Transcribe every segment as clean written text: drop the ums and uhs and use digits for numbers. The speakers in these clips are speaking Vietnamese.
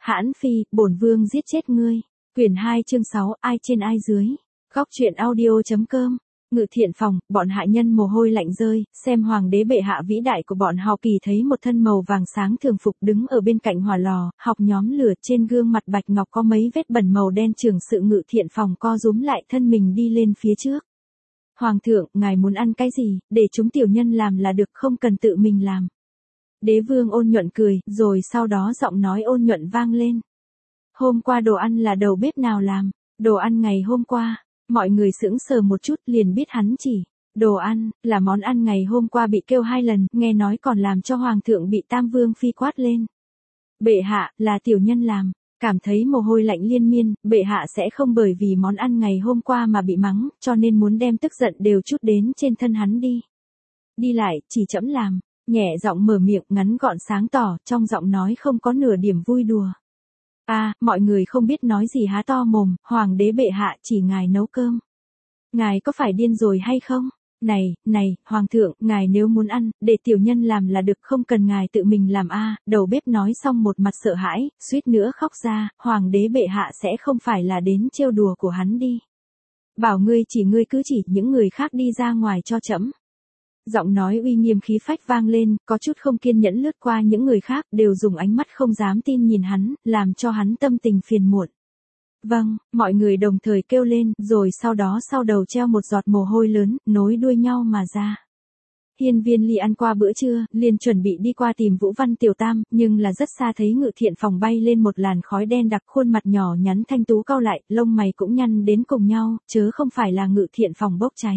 Hãn phi, bổn vương giết chết ngươi. Quyển 2 chương 6, ai trên ai dưới. Góc truyện audio.com. Ngự thiện phòng, bọn hạ nhân mồ hôi lạnh rơi, xem hoàng đế bệ hạ vĩ đại của bọn họ. Kỳ thấy một thân màu vàng sáng thường phục đứng ở bên cạnh hỏa lò, học nhóm lửa, trên gương mặt bạch ngọc có mấy vết bẩn màu đen. Trưởng sự ngự thiện phòng co rúm lại thân mình đi lên phía trước. Hoàng thượng, ngài muốn ăn cái gì, để chúng tiểu nhân làm là được, không cần tự mình làm. Đế vương ôn nhuận cười, rồi sau đó giọng nói ôn nhuận vang lên. Hôm qua đồ ăn là đầu bếp nào làm? Đồ ăn ngày hôm qua. Mọi người sững sờ một chút liền biết hắn chỉ. Đồ ăn, là món ăn ngày hôm qua bị kêu 2 lần, nghe nói còn làm cho hoàng thượng bị Tam Vương phi quát lên. Bệ hạ, là tiểu nhân làm. Cảm thấy mồ hôi lạnh liên miên, bệ hạ sẽ không bởi vì món ăn ngày hôm qua mà bị mắng, cho nên muốn đem tức giận đều chút đến trên thân hắn đi. Đi lại, chỉ trẫm làm. Nhẹ giọng mở miệng, ngắn gọn sáng tỏ, trong giọng nói không có nửa điểm vui đùa. Mọi người không biết nói gì há to mồm, hoàng đế bệ hạ chỉ ngài nấu cơm. Ngài có phải điên rồi hay không? Này, hoàng thượng, ngài nếu muốn ăn, để tiểu nhân làm là được, không cần ngài tự mình làm. Đầu bếp nói xong một mặt sợ hãi, suýt nữa khóc ra, hoàng đế bệ hạ sẽ không phải là đến trêu đùa của hắn đi. Bảo ngươi cứ chỉ những người khác đi ra ngoài cho trẫm. Giọng nói uy nghiêm khí phách vang lên, có chút không kiên nhẫn lướt qua những người khác, đều dùng ánh mắt không dám tin nhìn hắn, làm cho hắn tâm tình phiền muộn. Vâng, mọi người đồng thời kêu lên, rồi sau đó sau đầu treo một giọt mồ hôi lớn, nối đuôi nhau mà ra. Hiên Viên Ly ăn qua bữa trưa, liền chuẩn bị đi qua tìm Vũ Văn Tiểu Tam, nhưng là rất xa thấy ngự thiện phòng bay lên một làn khói đen đặc, khuôn mặt nhỏ nhắn thanh tú cau lại, lông mày cũng nhăn đến cùng nhau, chớ không phải là ngự thiện phòng bốc cháy.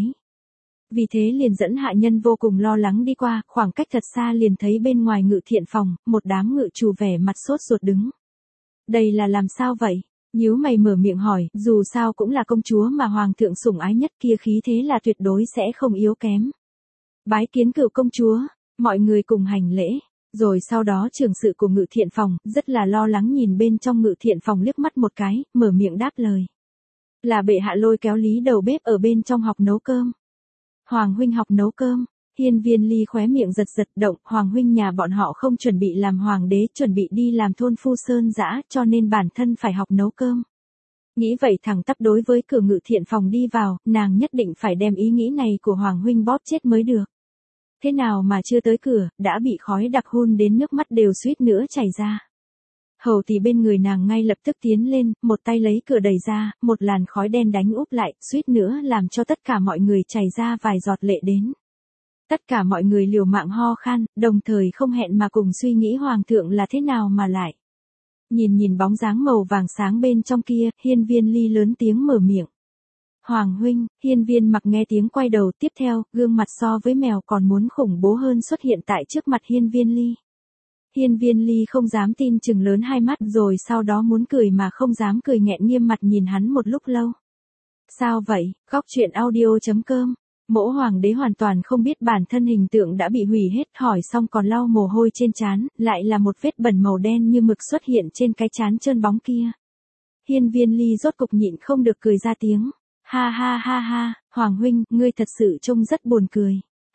Vì thế liền dẫn hạ nhân vô cùng lo lắng đi qua, khoảng cách thật xa liền thấy bên ngoài ngự thiện phòng, một đám ngự trù vẻ mặt sốt ruột đứng. Đây là làm sao vậy? Nhíu mày mở miệng hỏi, dù sao cũng là công chúa mà hoàng thượng sủng ái nhất, kia khí thế là tuyệt đối sẽ không yếu kém. Bái kiến cửu công chúa, mọi người cùng hành lễ. Rồi sau đó trưởng sự của ngự thiện phòng, rất là lo lắng nhìn bên trong ngự thiện phòng liếc mắt một cái, mở miệng đáp lời. Là bệ hạ lôi kéo Lý đầu bếp ở bên trong học nấu cơm. Hoàng huynh học nấu cơm. Hiên Viên Ly khóe miệng giật động, hoàng huynh nhà bọn họ không chuẩn bị làm hoàng đế, chuẩn bị đi làm thôn phu sơn dã, cho nên bản thân phải học nấu cơm. Nghĩ vậy thẳng tắp đối với cửa ngự thiện phòng đi vào, nàng nhất định phải đem ý nghĩ này của hoàng huynh bóp chết mới được. Thế nào mà chưa tới cửa, đã bị khói đặc hun đến nước mắt đều suýt nữa chảy ra. Hầu thì bên người nàng ngay lập tức tiến lên, một tay lấy cửa đẩy ra, một làn khói đen đánh úp lại, suýt nữa làm cho tất cả mọi người chảy ra vài giọt lệ đến. Tất cả mọi người liều mạng ho khan, đồng thời không hẹn mà cùng suy nghĩ hoàng thượng là thế nào mà lại. Nhìn bóng dáng màu vàng sáng bên trong kia, Hiên Viên Ly lớn tiếng mở miệng. Hoàng huynh, Hiên Viên Mặc nghe tiếng quay đầu, tiếp theo, gương mặt so với mèo còn muốn khủng bố hơn xuất hiện tại trước mặt Hiên Viên Ly. Hiên Viên Ly không dám tin chừng lớn hai mắt, rồi sau đó muốn cười mà không dám cười, nghẹn nghiêm mặt nhìn hắn một lúc lâu. Sao vậy? Góc truyện audio.com. Mỗ hoàng đế hoàn toàn không biết bản thân hình tượng đã bị hủy hết, hỏi xong còn lau mồ hôi trên trán, lại là một vết bẩn màu đen như mực xuất hiện trên cái trán trơn bóng kia. Hiên Viên Ly rốt cục nhịn không được cười ra tiếng. Ha, hoàng huynh, ngươi thật sự trông rất buồn cười.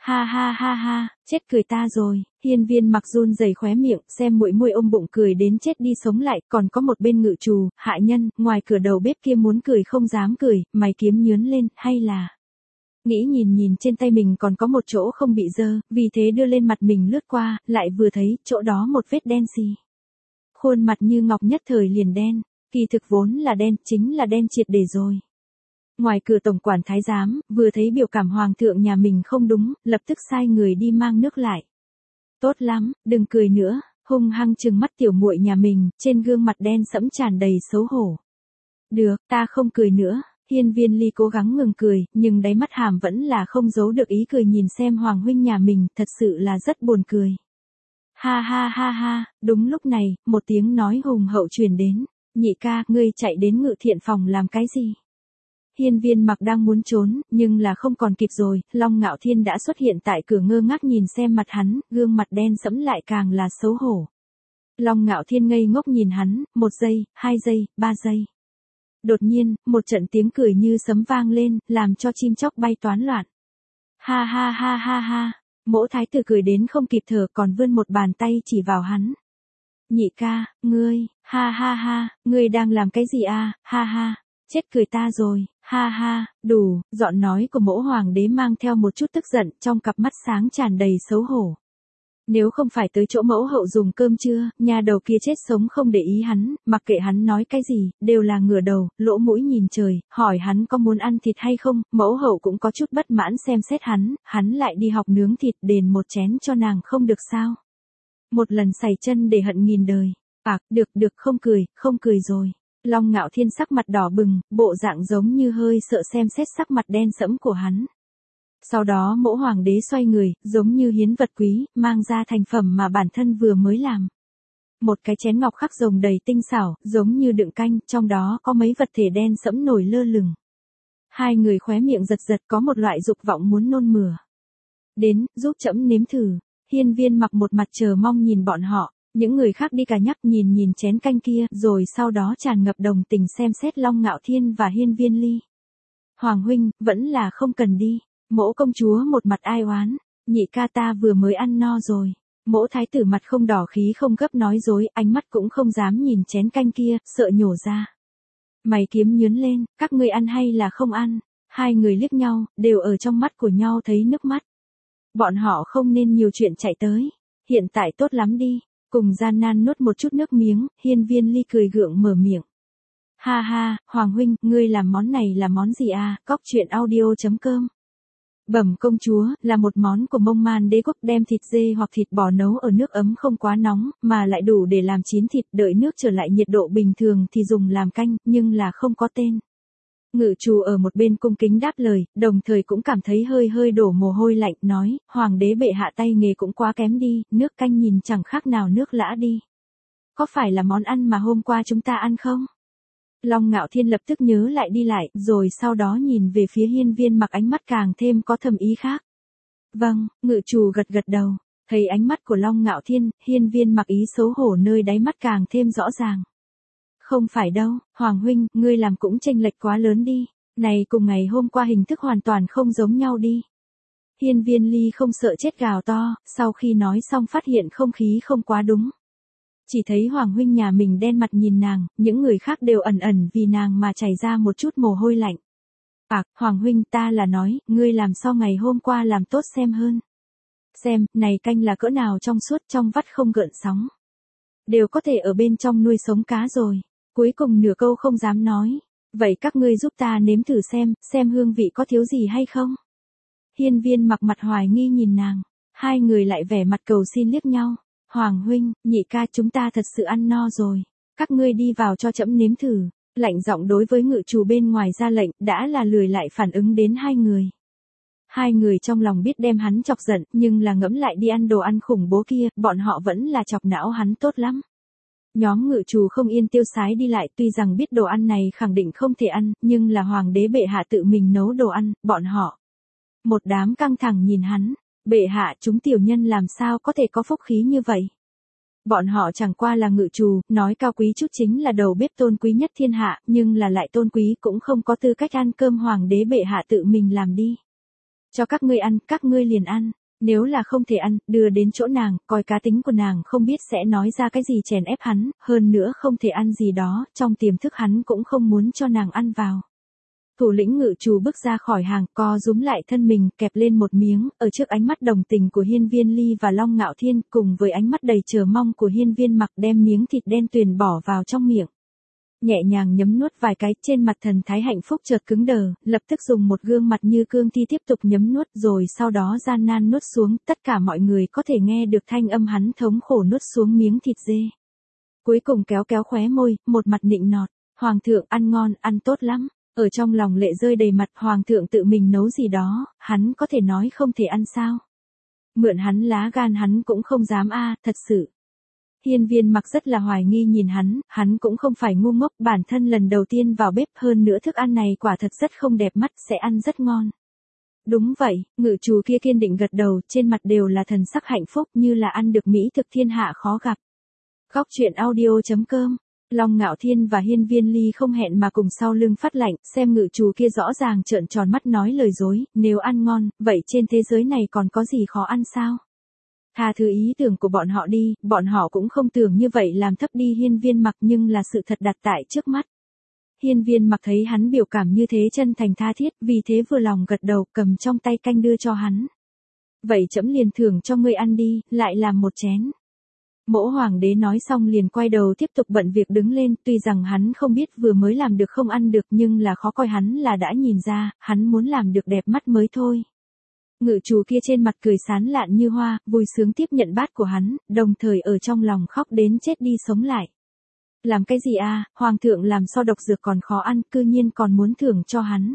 Ha, chết cười ta rồi. Hiên Viên Mặc run rẩy khóe miệng, xem muội muội ôm bụng cười đến chết đi sống lại, còn có một bên ngự trù, hạ nhân, ngoài cửa đầu bếp kia muốn cười không dám cười, mày kiếm nhướng lên, hay là... Nghĩ nhìn trên tay mình còn có một chỗ không bị dơ, vì thế đưa lên mặt mình lướt qua, lại vừa thấy, chỗ đó một vết đen xì. Khuôn mặt như ngọc nhất thời liền đen, kỳ thực vốn là đen, chính là đen triệt để rồi. Ngoài cửa tổng quản thái giám, vừa thấy biểu cảm hoàng thượng nhà mình không đúng, lập tức sai người đi mang nước lại. Tốt lắm, đừng cười nữa, hung hăng trừng mắt tiểu muội nhà mình, trên gương mặt đen sẫm tràn đầy xấu hổ. Được, ta không cười nữa. Hiên Viên Ly cố gắng ngừng cười, nhưng đáy mắt hàm vẫn là không giấu được ý cười, nhìn xem hoàng huynh nhà mình, thật sự là rất buồn cười. Ha, đúng lúc này, một tiếng nói hùng hậu truyền đến. Nhị ca, ngươi chạy đến ngự thiện phòng làm cái gì? Hiên Viên Mặc đang muốn trốn, nhưng là không còn kịp rồi, Long Ngạo Thiên đã xuất hiện tại cửa ngơ ngác nhìn xem mặt hắn, gương mặt đen sẫm lại càng là xấu hổ. Long Ngạo Thiên ngây ngốc nhìn hắn, 1 giây, 2 giây, 3 giây. Đột nhiên, một trận tiếng cười như sấm vang lên, làm cho chim chóc bay toán loạn. Ha, mỗ thái tử cười đến không kịp thở, còn vươn một bàn tay chỉ vào hắn. Nhị ca, ngươi, ha ha ha, ngươi đang làm cái gì à, ha ha, chết cười ta rồi, ha ha, đủ, giọng nói của mỗ hoàng đế mang theo một chút tức giận, trong cặp mắt sáng tràn đầy xấu hổ. Nếu không phải tới chỗ mẫu hậu dùng cơm trưa, nhà đầu kia chết sống không để ý hắn, mặc kệ hắn nói cái gì, đều là ngửa đầu, lỗ mũi nhìn trời, hỏi hắn có muốn ăn thịt hay không, mẫu hậu cũng có chút bất mãn xem xét hắn lại đi học nướng thịt đền một chén cho nàng không được sao. Một lần sảy chân để hận nghìn đời. Được không cười rồi. Long Ngạo Thiên sắc mặt đỏ bừng, bộ dạng giống như hơi sợ xem xét sắc mặt đen sẫm của hắn. Sau đó mỗ hoàng đế xoay người, giống như hiến vật quý, mang ra thành phẩm mà bản thân vừa mới làm. Một cái chén ngọc khắc rồng đầy tinh xảo, giống như đựng canh, trong đó có mấy vật thể đen sẫm nổi lơ lửng. Hai người khóe miệng giật giật có một loại dục vọng muốn nôn mửa. Đến, giúp trẫm nếm thử. Hiên Viên Mặc một mặt chờ mong nhìn bọn họ, những người khác đi cả nhắc nhìn chén canh kia, rồi sau đó tràn ngập đồng tình xem xét Long Ngạo Thiên và Hiên Viên Ly. Hoàng huynh, vẫn là không cần đi. Mỗ công chúa một mặt ai oán, nhị ca ta vừa mới ăn no rồi. Mỗ thái tử mặt không đỏ khí không gấp nói dối, ánh mắt cũng không dám nhìn chén canh kia, sợ nhổ ra. Mày kiếm nhướn lên, các ngươi ăn hay là không ăn? Hai người liếc nhau, đều ở trong mắt của nhau thấy nước mắt. Bọn họ không nên nhiều chuyện chạy tới. Hiện tại tốt lắm đi. Cùng gian nan nuốt một chút nước miếng, Hiên Viên Ly cười gượng mở miệng. Ha ha, Hoàng huynh, ngươi làm món này là món gì à? Cóc truyện audio.com. Bẩm công chúa, là một món của Mông Man đế quốc, đem thịt dê hoặc thịt bò nấu ở nước ấm không quá nóng, mà lại đủ để làm chín thịt, đợi nước trở lại nhiệt độ bình thường thì dùng làm canh, nhưng là không có tên. Ngự trù ở một bên cung kính đáp lời, đồng thời cũng cảm thấy hơi đổ mồ hôi lạnh, nói, hoàng đế bệ hạ tay nghề cũng quá kém đi, nước canh nhìn chẳng khác nào nước lã đi. Có phải là món ăn mà hôm qua chúng ta ăn không? Long Ngạo Thiên lập tức nhớ lại đi lại, rồi sau đó nhìn về phía Hiên Viên Mặc ánh mắt càng thêm có thầm ý khác. Vâng, ngự trù gật đầu, thấy ánh mắt của Long Ngạo Thiên, Hiên Viên Mặc ý xấu hổ nơi đáy mắt càng thêm rõ ràng. Không phải đâu, Hoàng huynh, ngươi làm cũng chênh lệch quá lớn đi, này cùng ngày hôm qua hình thức hoàn toàn không giống nhau đi. Hiên Viên Ly không sợ chết gào to, sau khi nói xong phát hiện không khí không quá đúng. Chỉ thấy Hoàng huynh nhà mình đen mặt nhìn nàng, những người khác đều ẩn vì nàng mà chảy ra một chút mồ hôi lạnh. Hoàng huynh, ta là nói, ngươi làm so ngày hôm qua làm tốt xem hơn. Xem, này canh là cỡ nào trong suốt, trong vắt không gợn sóng. Đều có thể ở bên trong nuôi sống cá rồi. Cuối cùng nửa câu không dám nói. Vậy các ngươi giúp ta nếm thử xem hương vị có thiếu gì hay không? Hiên Viên Mặc mặt hoài nghi nhìn nàng. Hai người lại vẻ mặt cầu xin liếc nhau. Hoàng huynh, nhị ca, chúng ta thật sự ăn no rồi. Các ngươi đi vào cho trẫm nếm thử. Lạnh giọng đối với ngự trù bên ngoài ra lệnh, đã là lười lại phản ứng đến hai người. Hai người trong lòng biết đem hắn chọc giận, nhưng là ngẫm lại đi ăn đồ ăn khủng bố kia, bọn họ vẫn là chọc não hắn tốt lắm. Nhóm ngự trù không yên tiêu sái đi lại, tuy rằng biết đồ ăn này khẳng định không thể ăn, nhưng là hoàng đế bệ hạ tự mình nấu đồ ăn, bọn họ. Một đám căng thẳng nhìn hắn, bệ hạ, chúng tiểu nhân làm sao có thể có phúc khí như vậy. Bọn họ chẳng qua là ngự trù, nói cao quý chút chính là đầu bếp tôn quý nhất thiên hạ, nhưng là lại tôn quý cũng không có tư cách ăn cơm hoàng đế bệ hạ tự mình làm đi. Cho các ngươi ăn, các ngươi liền ăn. Nếu là không thể ăn, đưa đến chỗ nàng, coi cá tính của nàng không biết sẽ nói ra cái gì chèn ép hắn, hơn nữa không thể ăn gì đó, trong tiềm thức hắn cũng không muốn cho nàng ăn vào. Thủ lĩnh ngự trù bước ra khỏi hàng, co rúm lại thân mình, kẹp lên một miếng, ở trước ánh mắt đồng tình của Hiên Viên Ly và Long Ngạo Thiên, cùng với ánh mắt đầy chờ mong của Hiên Viên Mặc, đem miếng thịt đen tuyền bỏ vào trong miệng. Nhẹ nhàng nhấm nuốt vài cái, trên mặt thần thái hạnh phúc chợt cứng đờ, lập tức dùng một gương mặt như cương thi tiếp tục nhấm nuốt, rồi sau đó gian nan nuốt xuống, tất cả mọi người có thể nghe được thanh âm hắn thống khổ nuốt xuống miếng thịt dê. Cuối cùng kéo khóe môi, một mặt nịnh nọt, hoàng thượng ăn ngon, ăn tốt lắm, ở trong lòng lệ rơi đầy mặt, hoàng thượng tự mình nấu gì đó, hắn có thể nói không thể ăn sao. Mượn hắn lá gan hắn cũng không dám thật sự. Hiên Viên Mặc rất là hoài nghi nhìn hắn cũng không phải ngu ngốc, bản thân lần đầu tiên vào bếp, hơn nữa thức ăn này quả thật rất không đẹp mắt, sẽ ăn rất ngon. Đúng vậy, ngự trù kia kiên định gật đầu, trên mặt đều là thần sắc hạnh phúc như là ăn được mỹ thực thiên hạ khó gặp. Góc truyện audio.com. Long Ngạo Thiên và Hiên Viên Ly không hẹn mà cùng sau lưng phát lạnh, xem ngự trù kia rõ ràng trợn tròn mắt nói lời dối, nếu ăn ngon, vậy trên thế giới này còn có gì khó ăn sao? Tha thứ ý tưởng của bọn họ đi, bọn họ cũng không tưởng như vậy làm thấp đi Hiên Viên Mặc nhưng là sự thật đặt tại trước mắt. Hiên Viên Mặc thấy hắn biểu cảm như thế chân thành tha thiết, vì thế vừa lòng gật đầu, cầm trong tay canh đưa cho hắn. Vậy trẫm liền thưởng cho ngươi ăn đi, lại làm một chén. Mỗ hoàng đế nói xong liền quay đầu tiếp tục bận việc đứng lên, tuy rằng hắn không biết vừa mới làm được không ăn được nhưng là khó coi hắn là đã nhìn ra, hắn muốn làm được đẹp mắt mới thôi. Ngự chủ kia trên mặt cười sán lạn như hoa, vui sướng tiếp nhận bát của hắn, đồng thời ở trong lòng khóc đến chết đi sống lại. Làm cái gì à, hoàng thượng làm so độc dược còn khó ăn, cư nhiên còn muốn thưởng cho hắn.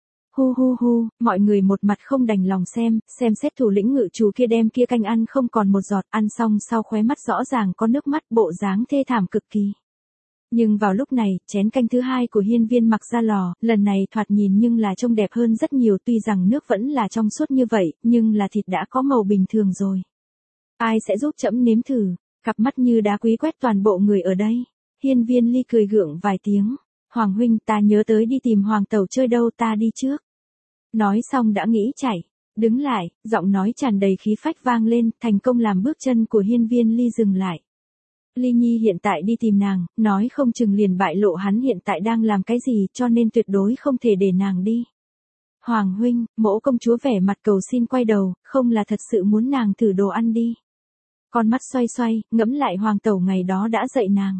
Hu hu hu, mọi người một mặt không đành lòng xem xét thủ lĩnh ngự chủ kia đem kia canh ăn không còn một giọt, ăn xong sau khóe mắt rõ ràng có nước mắt, bộ dáng thê thảm cực kỳ. Nhưng vào lúc này, chén canh thứ hai của Hiên Viên Mặc ra lò, lần này thoạt nhìn nhưng là trông đẹp hơn rất nhiều, tuy rằng nước vẫn là trong suốt như vậy, nhưng là thịt đã có màu bình thường rồi. Ai sẽ giúp trẫm nếm thử? Cặp mắt như đá quý quét toàn bộ người ở đây. Hiên Viên Ly cười gượng vài tiếng. Hoàng huynh, ta nhớ tới đi tìm hoàng tẩu chơi đâu, ta đi trước. Nói xong đã nghĩ chạy. Đứng lại, giọng nói tràn đầy khí phách vang lên, thành công làm bước chân của Hiên Viên Ly dừng lại. Ly Nhi hiện tại đi tìm nàng, nói không chừng liền bại lộ hắn hiện tại đang làm cái gì, cho nên tuyệt đối không thể để nàng đi. Hoàng huynh, mỗ công chúa vẻ mặt cầu xin quay đầu, không là thật sự muốn nàng thử đồ ăn đi. Con mắt xoay xoay, ngẫm lại hoàng tẩu ngày đó đã dạy nàng.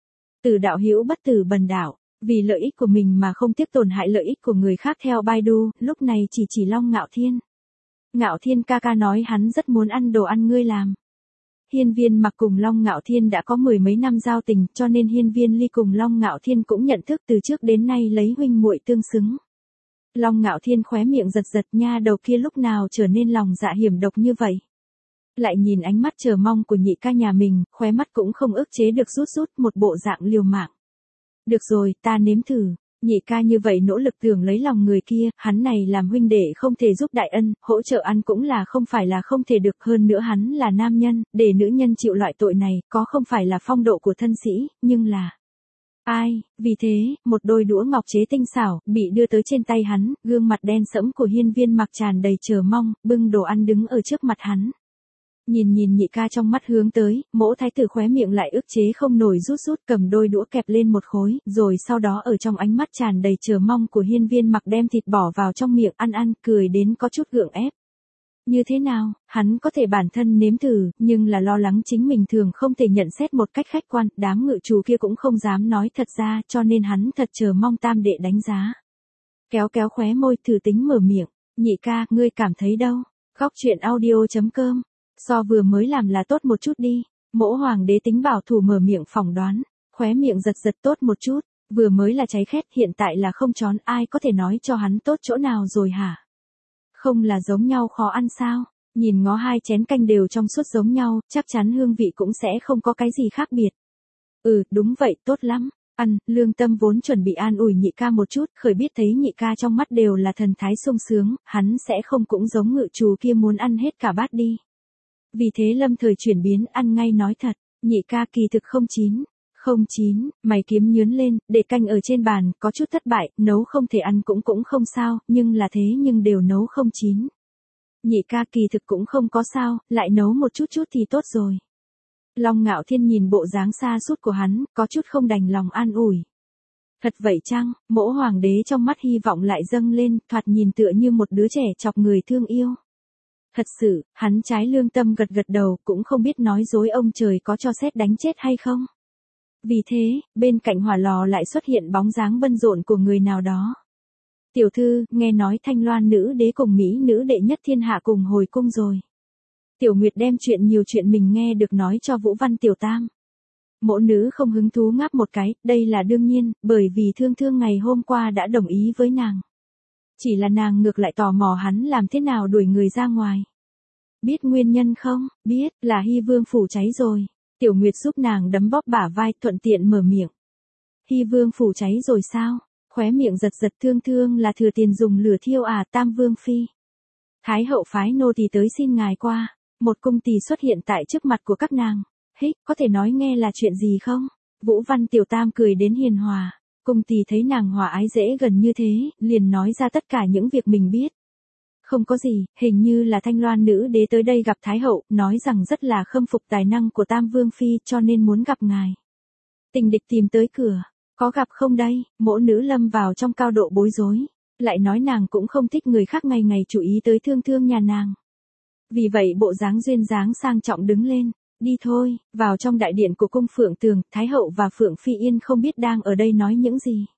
Tử đạo hữu bất tử bần đạo, vì lợi ích của mình mà không tiếc tổn hại lợi ích của người khác theo Baidu, lúc này chỉ Long Ngạo Thiên. Ngạo Thiên ca ca nói hắn rất muốn ăn đồ ăn ngươi làm. Hiên Viên Mặc cùng Long Ngạo Thiên đã có mười mấy năm giao tình, cho nên Hiên Viên Ly cùng Long Ngạo Thiên cũng nhận thức từ trước đến nay lấy huynh muội tương xứng. Long Ngạo Thiên khóe miệng giật giật, nha đầu kia lúc nào trở nên lòng dạ hiểm độc như vậy. Lại nhìn ánh mắt chờ mong của nhị ca nhà mình, khóe mắt cũng không ức chế được rút một bộ dạng liều mạng. Được rồi, ta nếm thử. Nhị ca như vậy nỗ lực tưởng lấy lòng người kia, hắn này làm huynh đệ không thể giúp đại ân, hỗ trợ ăn cũng là không phải là không thể được, hơn nữa hắn là nam nhân, để nữ nhân chịu loại tội này, có không phải là phong độ của thân sĩ, nhưng là... Ai, vì thế, một đôi đũa ngọc chế tinh xảo, bị đưa tới trên tay hắn, gương mặt đen sẫm của Hiên Viên Mặc tràn đầy chờ mong, bưng đồ ăn đứng ở trước mặt hắn. Nhìn nhị ca trong mắt hướng tới, mỗ thái tử khóe miệng lại ức chế không nổi rút cầm đôi đũa kẹp lên một khối, rồi sau đó ở trong ánh mắt tràn đầy chờ mong của Hiên Viên Mặc đem thịt bỏ vào trong miệng ăn, cười đến có chút gượng ép. Như thế nào, hắn có thể bản thân nếm thử, nhưng là lo lắng chính mình thường không thể nhận xét một cách khách quan, đám ngự chủ kia cũng không dám nói thật ra, cho nên hắn thật chờ mong tam đệ đánh giá. Kéo khóe môi thử tính mở miệng, nhị ca, ngươi cảm thấy đâu? Góc truyện audio.com. So vừa mới làm là tốt một chút đi, mỗ hoàng đế tính bảo thủ mở miệng phỏng đoán, khóe miệng giật tốt một chút, vừa mới là cháy khét, hiện tại là không trón, ai có thể nói cho hắn tốt chỗ nào rồi hả? Không là giống nhau khó ăn sao? Nhìn ngó hai chén canh đều trong suốt giống nhau, chắc chắn hương vị cũng sẽ không có cái gì khác biệt. Đúng vậy, tốt lắm. Ăn, lương tâm vốn chuẩn bị an ủi nhị ca một chút, khởi biết thấy nhị ca trong mắt đều là thần thái sung sướng, hắn sẽ không cũng giống ngự chủ kia muốn ăn hết cả bát đi. Vì thế lâm thời chuyển biến, ăn ngay nói thật, nhị ca kỳ thực không chín, mày kiếm nhướn lên, để canh ở trên bàn, có chút thất bại, nấu không thể ăn cũng không sao, nhưng là thế nhưng đều nấu không chín. Nhị ca kỳ thực cũng không có sao, lại nấu một chút thì tốt rồi. Long Ngạo Thiên nhìn bộ dáng xa sút của hắn, có chút không đành lòng an ủi. Thật vậy chăng, mỗ hoàng đế trong mắt hy vọng lại dâng lên, thoạt nhìn tựa như một đứa trẻ chọc người thương yêu. Thật sự, hắn trái lương tâm gật đầu, cũng không biết nói dối ông trời có cho sét đánh chết hay không. Vì thế, bên cạnh hỏa lò lại xuất hiện bóng dáng bận rộn của người nào đó. Tiểu thư, nghe nói Thanh Loan nữ đế cùng Mỹ nữ đệ nhất thiên hạ cùng hồi cung rồi. Tiểu Nguyệt đem nhiều chuyện mình nghe được nói cho Vũ Văn Tiểu Tam. Mỗ nữ không hứng thú ngáp một cái, đây là đương nhiên, bởi vì thương ngày hôm qua đã đồng ý với nàng. Chỉ là nàng ngược lại tò mò hắn làm thế nào đuổi người ra ngoài. Biết nguyên nhân không? Biết, là Hy Vương phủ cháy rồi. Tiểu Nguyệt giúp nàng đấm bóp bả vai, thuận tiện mở miệng. Hy Vương phủ cháy rồi sao? Khóe miệng giật thương là thừa tiền dùng lửa thiêu à, Tam Vương phi. Thái hậu phái nô tỳ tới xin ngài qua. Một cung tỳ xuất hiện tại trước mặt của các nàng. Hích, có thể nói nghe là chuyện gì không? Vũ Văn Tiểu Tam cười đến hiền hòa. Cung tỳ thấy nàng hòa ái dễ gần như thế, liền nói ra tất cả những việc mình biết. Không có gì, hình như là Thanh Loan nữ đế tới đây gặp Thái hậu, nói rằng rất là khâm phục tài năng của Tam Vương Phi cho nên muốn gặp ngài. Tình địch tìm tới cửa, có gặp không đây, mỗ nữ lâm vào trong cao độ bối rối, lại nói nàng cũng không thích người khác ngày ngày chú ý tới thương thương nhà nàng. Vì vậy bộ dáng duyên dáng sang trọng đứng lên, đi thôi, vào trong đại điện của cung Phượng Tường, Thái hậu và Phượng Phi Yên không biết đang ở đây nói những gì.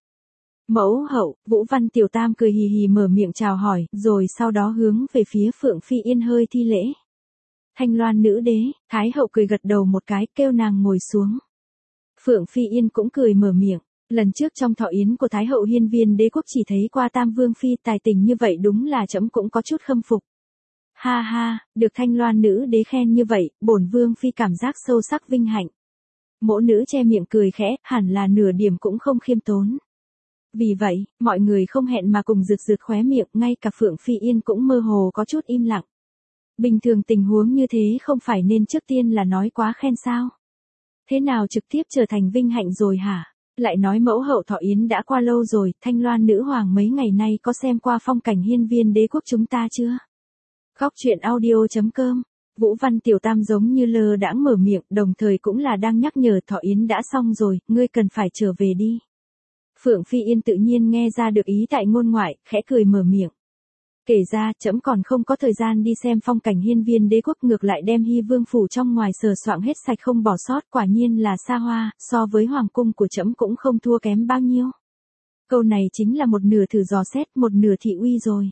Mẫu hậu, Vũ Văn Tiểu Tam cười hì hì mở miệng chào hỏi, rồi sau đó hướng về phía Phượng Phi Yên hơi thi lễ. Thanh Loan nữ đế, Thái hậu cười gật đầu một cái, kêu nàng ngồi xuống. Phượng Phi Yên cũng cười mở miệng, lần trước trong thọ yến của Thái hậu Hiên Viên Đế quốc chỉ thấy qua Tam Vương Phi tài tình như vậy đúng là trẫm cũng có chút khâm phục. Ha ha, được Thanh Loan nữ đế khen như vậy, bổn Vương Phi cảm giác sâu sắc vinh hạnh. Mỗ nữ che miệng cười khẽ, hẳn là nửa điểm cũng không khiêm tốn. Vì vậy, mọi người không hẹn mà cùng rượt rượt khóe miệng, ngay cả Phượng Phi Yên cũng mơ hồ có chút im lặng. Bình thường tình huống như thế không phải nên trước tiên là nói quá khen sao? Thế nào trực tiếp trở thành vinh hạnh rồi hả? Lại nói mẫu hậu thọ yến đã qua lâu rồi, Thanh Loan nữ hoàng mấy ngày nay có xem qua phong cảnh Hiên Viên Đế quốc chúng ta chưa? Khóc chuyện audio.com. Vũ Văn Tiểu Tam giống như lơ đãng mở miệng, đồng thời cũng là đang nhắc nhở thọ yến đã xong rồi, ngươi cần phải trở về đi. Phượng Phi Yên tự nhiên nghe ra được ý tại ngôn ngoại, khẽ cười mở miệng. Kể ra, trẫm còn không có thời gian đi xem phong cảnh Hiên Viên Đế quốc, ngược lại đem Hy Vương phủ trong ngoài sờ soạng hết sạch không bỏ sót, quả nhiên là xa hoa, so với hoàng cung của trẫm cũng không thua kém bao nhiêu. Câu này chính là một nửa thử dò xét, một nửa thị uy rồi.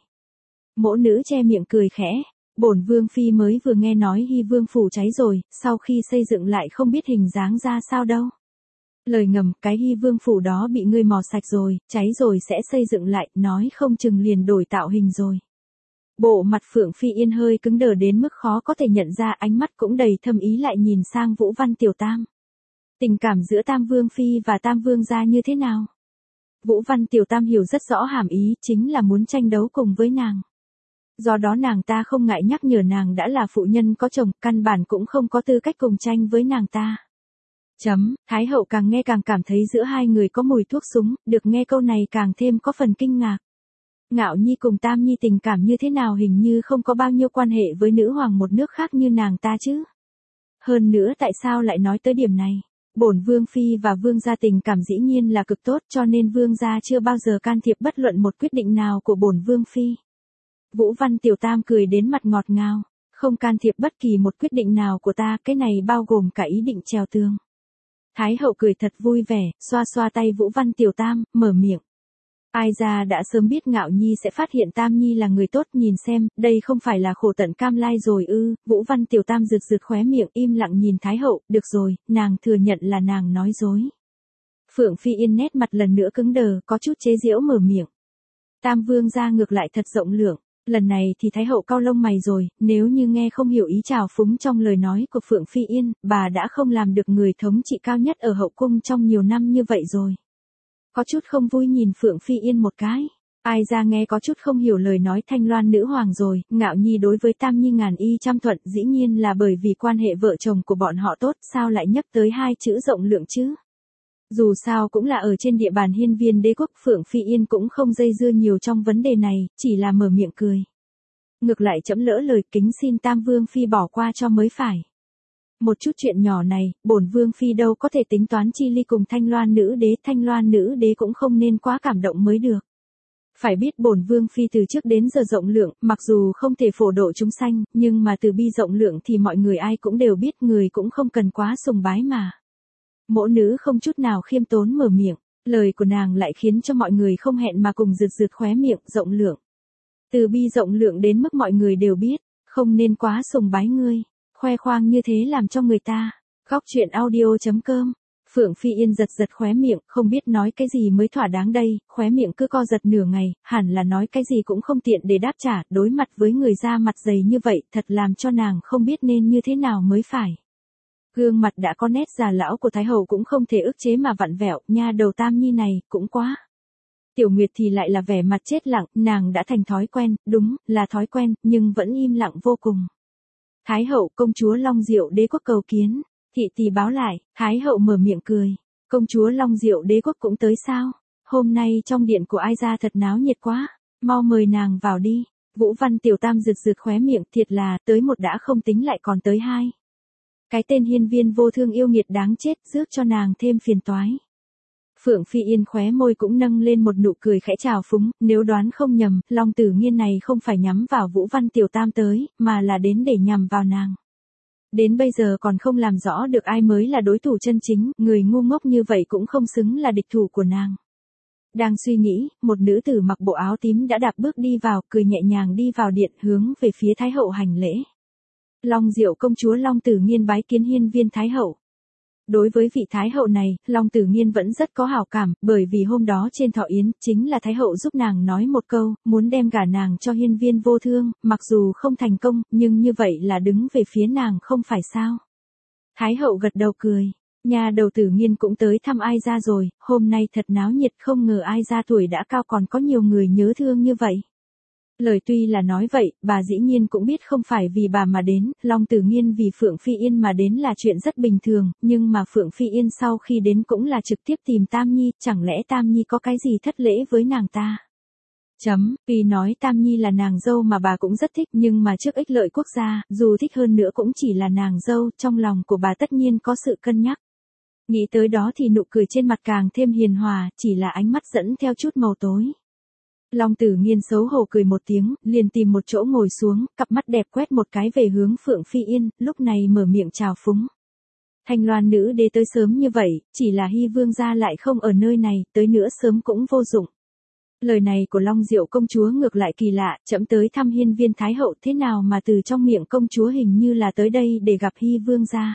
Mỗ nữ che miệng cười khẽ, bổn Vương Phi mới vừa nghe nói Hy Vương phủ cháy rồi, sau khi xây dựng lại không biết hình dáng ra sao đâu. Lời ngầm, cái Hy Vương phủ đó bị ngươi mò sạch rồi, cháy rồi sẽ xây dựng lại, nói không chừng liền đổi tạo hình rồi. Bộ mặt Phượng Phi Yên hơi cứng đờ đến mức khó có thể nhận ra, ánh mắt cũng đầy thâm ý lại nhìn sang Vũ Văn Tiểu Tam. Tình cảm giữa Tam Vương Phi và Tam Vương gia như thế nào? Vũ Văn Tiểu Tam hiểu rất rõ hàm ý, chính là muốn tranh đấu cùng với nàng. Do đó nàng ta không ngại nhắc nhở nàng đã là phụ nhân có chồng, căn bản cũng không có tư cách cùng tranh với nàng ta. Thái hậu càng nghe càng cảm thấy giữa hai người có mùi thuốc súng, được nghe câu này càng thêm có phần kinh ngạc. Ngạo Nhi cùng Tam Nhi tình cảm như thế nào hình như không có bao nhiêu quan hệ với nữ hoàng một nước khác như nàng ta chứ. Hơn nữa tại sao lại nói tới điểm này? Bổn Vương Phi và Vương gia tình cảm dĩ nhiên là cực tốt cho nên Vương gia chưa bao giờ can thiệp bất luận một quyết định nào của bổn Vương Phi. Vũ Văn Tiểu Tam cười đến mặt ngọt ngào, không can thiệp bất kỳ một quyết định nào của ta, cái này bao gồm cả ý định trèo tường. Thái hậu cười thật vui vẻ, xoa xoa tay Vũ Văn Tiểu Tam, mở miệng. Ai ra đã sớm biết Ngạo Nhi sẽ phát hiện Tam Nhi là người tốt, nhìn xem, đây không phải là khổ tận cam lai rồi ư? Vũ Văn Tiểu Tam rực rực khóe miệng, im lặng nhìn Thái hậu, được rồi, nàng thừa nhận là nàng nói dối. Phượng Phi Yên nét mặt lần nữa cứng đờ, có chút chế giễu mở miệng. Tam Vương gia ngược lại thật rộng lượng. Lần này thì Thái hậu cau lông mày rồi, nếu như nghe không hiểu ý trào phúng trong lời nói của Phượng Phi Yên, bà đã không làm được người thống trị cao nhất ở hậu cung trong nhiều năm như vậy rồi. Có chút không vui nhìn Phượng Phi Yên một cái. Ai ra nghe có chút không hiểu lời nói Thanh Loan nữ hoàng rồi, Ngạo Nhi đối với Tam Nhi ngàn y trăm thuận dĩ nhiên là bởi vì quan hệ vợ chồng của bọn họ tốt, sao lại nhắc tới hai chữ rộng lượng chứ? Dù sao cũng là ở trên địa bàn Hiên Viên Đế quốc, Phượng Phi Yên cũng không dây dưa nhiều trong vấn đề này, chỉ là mở miệng cười. Ngược lại trẫm lỡ lời, kính xin Tam Vương Phi bỏ qua cho mới phải. Một chút chuyện nhỏ này, bổn Vương Phi đâu có thể tính toán chi ly cùng Thanh Loan nữ đế cũng không nên quá cảm động mới được. Phải biết bổn Vương Phi từ trước đến giờ rộng lượng, mặc dù không thể phổ độ chúng sanh, nhưng mà từ bi rộng lượng thì mọi người ai cũng đều biết, người cũng không cần quá sùng bái mà. Mỗ nữ không chút nào khiêm tốn mở miệng, lời của nàng lại khiến cho mọi người không hẹn mà cùng rực rực khóe miệng, rộng lượng. Từ bi rộng lượng đến mức mọi người đều biết, không nên quá sùng bái ngươi, khoe khoang như thế làm cho người ta. Khóc chuyện audio.com. Phượng Phi Yên giật giật khóe miệng, không biết nói cái gì mới thỏa đáng đây, khóe miệng cứ co giật nửa ngày, hẳn là nói cái gì cũng không tiện để đáp trả, đối mặt với người da mặt dày như vậy, thật làm cho nàng không biết nên như thế nào mới phải. Gương mặt đã có nét già lão của Thái hậu cũng không thể ức chế mà vặn vẹo, nha đầu Tam Nhi này, cũng quá. Tiểu Nguyệt thì lại là vẻ mặt chết lặng, nàng đã thành thói quen, đúng, là thói quen, nhưng vẫn im lặng vô cùng. Thái hậu, công chúa Long Diệu Đế quốc cầu kiến. Thị tỳ báo lại, Thái hậu mở miệng cười. Công chúa Long Diệu Đế quốc cũng tới sao? Hôm nay trong điện của ai ra thật náo nhiệt quá, mau mời nàng vào đi. Vũ Văn Tiểu Tam rực rực khóe miệng, thiệt là, tới một đã không tính lại còn tới hai. Cái tên hiên viên vô thương yêu nghiệt đáng chết, rước cho nàng thêm phiền toái. Phượng Phi Yên khóe môi cũng nâng lên một nụ cười khẽ trào phúng, nếu đoán không nhầm, Long Tử Nghiên này không phải nhắm vào Vũ Văn Tiểu Tam tới, mà là đến để nhằm vào nàng. Đến bây giờ còn không làm rõ được ai mới là đối thủ chân chính, người ngu ngốc như vậy cũng không xứng là địch thủ của nàng. Đang suy nghĩ, một nữ tử mặc bộ áo tím đã đạp bước đi vào, cười nhẹ nhàng đi vào điện hướng về phía Thái hậu hành lễ. Long Diệu công chúa Long Tử Nghiên bái kiến hiên viên Thái hậu. Đối với vị Thái hậu này, Long Tử Nghiên vẫn rất có hảo cảm, bởi vì hôm đó trên thọ yến, chính là Thái hậu giúp nàng nói một câu, muốn đem gả nàng cho hiên viên vô thương, mặc dù không thành công, nhưng như vậy là đứng về phía nàng không phải sao. Thái hậu gật đầu cười, nhà đầu Tử Nghiên cũng tới thăm ai ra rồi, hôm nay thật náo nhiệt, không ngờ ai ra tuổi đã cao còn có nhiều người nhớ thương như vậy. Lời tuy là nói vậy, bà dĩ nhiên cũng biết không phải vì bà mà đến, Long Tử Nghiên vì Phượng Phi Yên mà đến là chuyện rất bình thường, nhưng mà Phượng Phi Yên sau khi đến cũng là trực tiếp tìm Tam Nhi, chẳng lẽ Tam Nhi có cái gì thất lễ với nàng ta? Vì nói Tam Nhi là nàng dâu mà bà cũng rất thích, nhưng mà trước ích lợi quốc gia, dù thích hơn nữa cũng chỉ là nàng dâu, trong lòng của bà tất nhiên có sự cân nhắc. Nghĩ tới đó thì nụ cười trên mặt càng thêm hiền hòa, chỉ là ánh mắt dẫn theo chút màu tối. Long Tử Nghiên xấu hổ cười một tiếng, liền tìm một chỗ ngồi xuống, cặp mắt đẹp quét một cái về hướng Phượng Phi Yên, lúc này mở miệng chào phúng. Thanh Loan nữ đế tới sớm như vậy, chỉ là Hy Vương gia lại không ở nơi này, tới nữa sớm cũng vô dụng. Lời này của Long Diệu công chúa ngược lại kỳ lạ, trẫm tới thăm hiên viên Thái hậu thế nào mà từ trong miệng công chúa hình như là tới đây để gặp Hy Vương gia.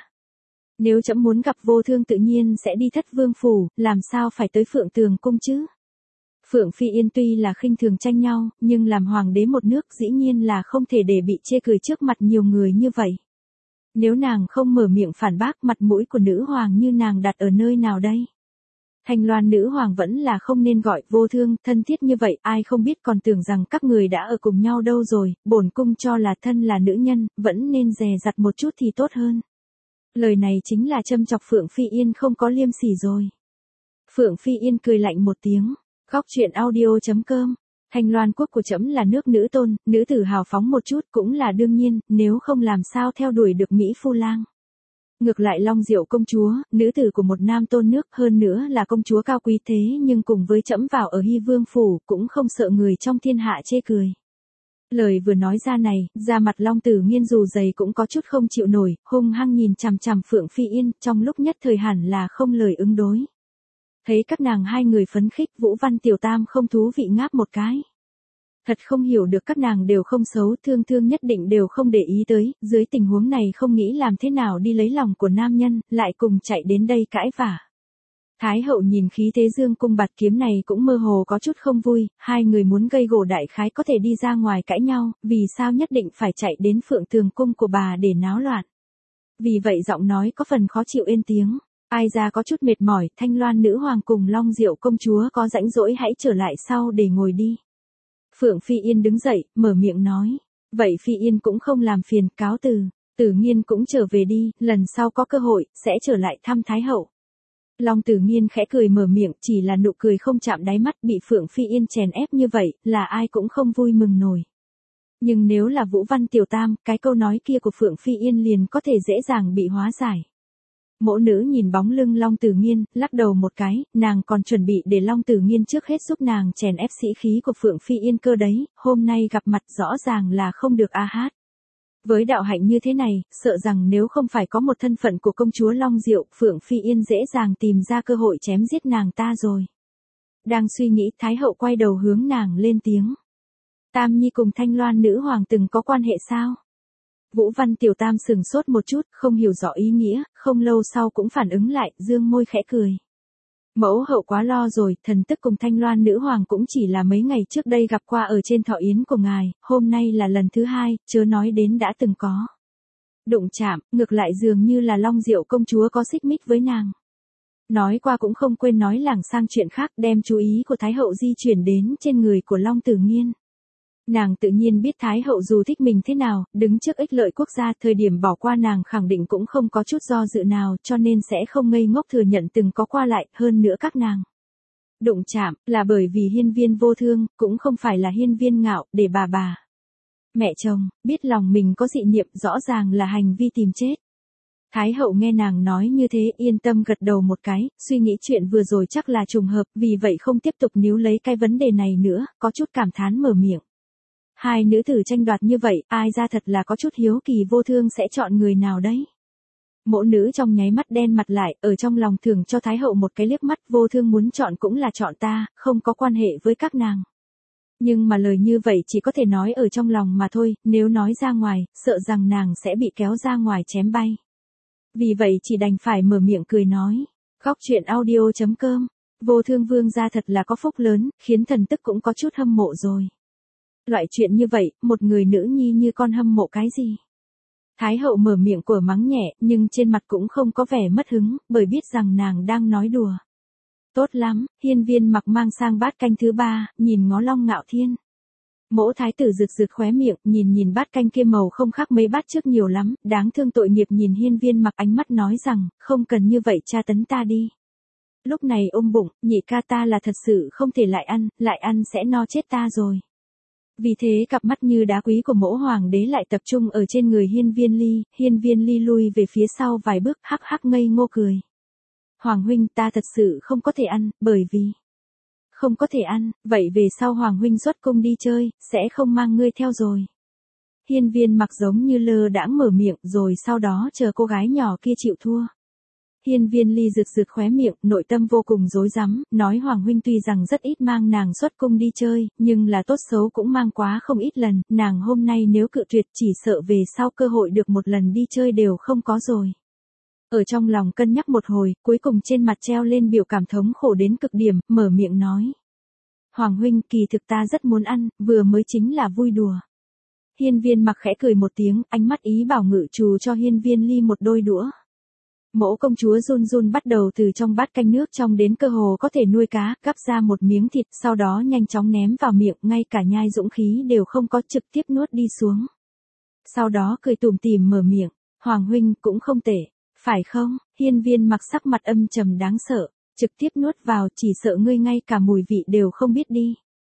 Nếu trẫm muốn gặp vô thương tự nhiên sẽ đi Thất Vương phủ, làm sao phải tới Phượng Tường cung chứ? Phượng Phi Yên tuy là khinh thường tranh nhau, nhưng làm hoàng đế một nước dĩ nhiên là không thể để bị chê cười trước mặt nhiều người như vậy. Nếu nàng không mở miệng phản bác, mặt mũi của nữ hoàng như nàng đặt ở nơi nào đây? Thanh Loan nữ hoàng vẫn là không nên gọi vô thương, thân thiết như vậy, ai không biết còn tưởng rằng các người đã ở cùng nhau đâu rồi, bổn cung cho là thân là nữ nhân, vẫn nên dè dặt một chút thì tốt hơn. Lời này chính là châm chọc Phượng Phi Yên không có liêm sỉ rồi. Phượng Phi Yên cười lạnh một tiếng. Góc truyện audio.com, Thanh Loan quốc của trẫm là nước nữ tôn, nữ tử hào phóng một chút cũng là đương nhiên, nếu không làm sao theo đuổi được Mỹ Phu Lang. Ngược lại Long Diệu công chúa, nữ tử của một nam tôn nước, hơn nữa là công chúa cao quý thế nhưng cùng với trẫm vào ở Hy Vương phủ cũng không sợ người trong thiên hạ chê cười. Lời vừa nói ra này, da mặt Long Tử Nghiên dù dày cũng có chút không chịu nổi, hung hăng nhìn chằm chằm Phượng Phi Yên, trong lúc nhất thời hẳn là không lời ứng đối. Thấy các nàng hai người phấn khích, Vũ Văn Tiểu Tam không thú vị ngáp một cái. Thật không hiểu được các nàng đều không xấu, thương thương nhất định đều không để ý tới, dưới tình huống này không nghĩ làm thế nào đi lấy lòng của nam nhân, lại cùng chạy đến đây cãi vả. Thái hậu nhìn khí thế dương cung bạt kiếm này cũng mơ hồ có chút không vui, hai người muốn gây gổ đại khái có thể đi ra ngoài cãi nhau, vì sao nhất định phải chạy đến Phượng Tường cung của bà để náo loạn. Vì vậy giọng nói có phần khó chịu ên tiếng. Ai ra có chút mệt mỏi, Thanh Loan nữ hoàng cùng Long Diệu công chúa có rãnh rỗi hãy trở lại sau để ngồi đi. Phượng Phi Yên đứng dậy, mở miệng nói. Vậy Phi Yên cũng không làm phiền, cáo từ. Tử Nghiên cũng trở về đi, lần sau có cơ hội, sẽ trở lại thăm Thái hậu. Long Tử Nghiên khẽ cười mở miệng, chỉ là nụ cười không chạm đáy mắt, bị Phượng Phi Yên chèn ép như vậy, là ai cũng không vui mừng nổi. Nhưng nếu là Vũ Văn Tiểu Tam, cái câu nói kia của Phượng Phi Yên liền có thể dễ dàng bị hóa giải. Mỗ nữ nhìn bóng lưng Long Tử Nghiên, lắc đầu một cái, nàng còn chuẩn bị để Long Tử Nghiên trước hết giúp nàng chèn ép sĩ khí của Phượng Phi Yên cơ đấy, hôm nay gặp mặt rõ ràng là không được a hát. Với đạo hạnh như thế này, sợ rằng nếu không phải có một thân phận của công chúa Long Diệu, Phượng Phi Yên dễ dàng tìm ra cơ hội chém giết nàng ta rồi. Đang suy nghĩ, Thái hậu quay đầu hướng nàng lên tiếng. Tam Nhi cùng Thanh Loan nữ hoàng từng có quan hệ sao? Vũ Văn Tiểu Tam sừng sốt một chút, không hiểu rõ ý nghĩa, không lâu sau cũng phản ứng lại, dương môi khẽ cười. Mẫu hậu quá lo rồi, thần tức cùng Thanh Loan nữ hoàng cũng chỉ là mấy ngày trước đây gặp qua ở trên thọ yến của ngài, hôm nay là lần thứ hai, chớ nói đến đã từng có. Đụng chạm, ngược lại dường như là Long Diệu công chúa có xích mích với nàng. Nói qua cũng không quên nói lảng sang chuyện khác, đem chú ý của Thái hậu di chuyển đến trên người của Long Tử Nghiên. Nàng tự nhiên biết Thái hậu dù thích mình thế nào, đứng trước ích lợi quốc gia, thời điểm bỏ qua nàng khẳng định cũng không có chút do dự nào, cho nên sẽ không ngây ngốc thừa nhận từng có qua lại, hơn nữa các nàng. Đụng chạm, là bởi vì hiên viên vô thương, cũng không phải là hiên viên ngạo, để bà. Mẹ chồng, biết lòng mình có dị niệm rõ ràng là hành vi tìm chết. Thái hậu nghe nàng nói như thế yên tâm gật đầu một cái, suy nghĩ chuyện vừa rồi chắc là trùng hợp, vì vậy không tiếp tục níu lấy cái vấn đề này nữa, có chút cảm thán mở miệng. Hai nữ tử tranh đoạt như vậy, ai ra thật là có chút hiếu kỳ vô thương sẽ chọn người nào đấy. Mộ nữ trong nháy mắt đen mặt lại, ở trong lòng thưởng cho Thái hậu một cái liếc mắt, vô thương muốn chọn cũng là chọn ta, không có quan hệ với các nàng. Nhưng mà lời như vậy chỉ có thể nói ở trong lòng mà thôi, nếu nói ra ngoài, sợ rằng nàng sẽ bị kéo ra ngoài chém bay. Vì vậy chỉ đành phải mở miệng cười nói. Góc truyện audio.com, vô thương vương gia thật là có phúc lớn, khiến thần tức cũng có chút hâm mộ rồi. Loại chuyện như vậy, một người nữ nhi như con hâm mộ cái gì? Thái hậu mở miệng của mắng nhẹ, nhưng trên mặt cũng không có vẻ mất hứng, bởi biết rằng nàng đang nói đùa. Tốt lắm, hiên viên mặc mang sang bát canh thứ 3, nhìn ngó Long Ngạo Thiên. Mỗ thái tử rực rực khóe miệng, nhìn bát canh kia màu không khác mấy bát trước nhiều lắm, đáng thương tội nghiệp nhìn hiên viên mặc ánh mắt nói rằng, không cần như vậy tra tấn ta đi. Lúc này ôm bụng, nhị ca ta là thật sự không thể lại ăn sẽ no chết ta rồi. Vì thế cặp mắt như đá quý của mỗ hoàng đế lại tập trung ở trên người hiên viên ly lui về phía sau vài bước hắc hắc ngây ngô cười. Hoàng huynh ta thật sự không có thể ăn, bởi vì... Không có thể ăn, vậy về sau Hoàng huynh xuất cung đi chơi, sẽ không mang ngươi theo rồi. Hiên viên mặc giống như lơ đãng mở miệng rồi sau đó chờ cô gái nhỏ kia chịu thua. Hiên viên ly rực rực khóe miệng, nội tâm vô cùng rối rắm, nói Hoàng huynh tuy rằng rất ít mang nàng xuất cung đi chơi, nhưng là tốt xấu cũng mang quá không ít lần, nàng hôm nay nếu cự tuyệt chỉ sợ về sau cơ hội được một lần đi chơi đều không có rồi. Ở trong lòng cân nhắc một hồi, cuối cùng trên mặt treo lên biểu cảm thống khổ đến cực điểm, mở miệng nói. Hoàng huynh kỳ thực ta rất muốn ăn, vừa mới chính là vui đùa. Hiên viên mặc khẽ cười một tiếng, ánh mắt ý bảo ngự trù cho hiên viên ly một đôi đũa. Mẫu công chúa run run bắt đầu từ trong bát canh nước trong đến cơ hồ có thể nuôi cá, gắp ra một miếng thịt, sau đó nhanh chóng ném vào miệng, ngay cả nhai dũng khí đều không có, trực tiếp nuốt đi xuống. Sau đó cười tủm tỉm mở miệng, Hoàng huynh cũng không tệ, phải không? Hiên viên mặc sắc mặt âm trầm đáng sợ, trực tiếp nuốt vào, chỉ sợ ngươi ngay cả mùi vị đều không biết đi.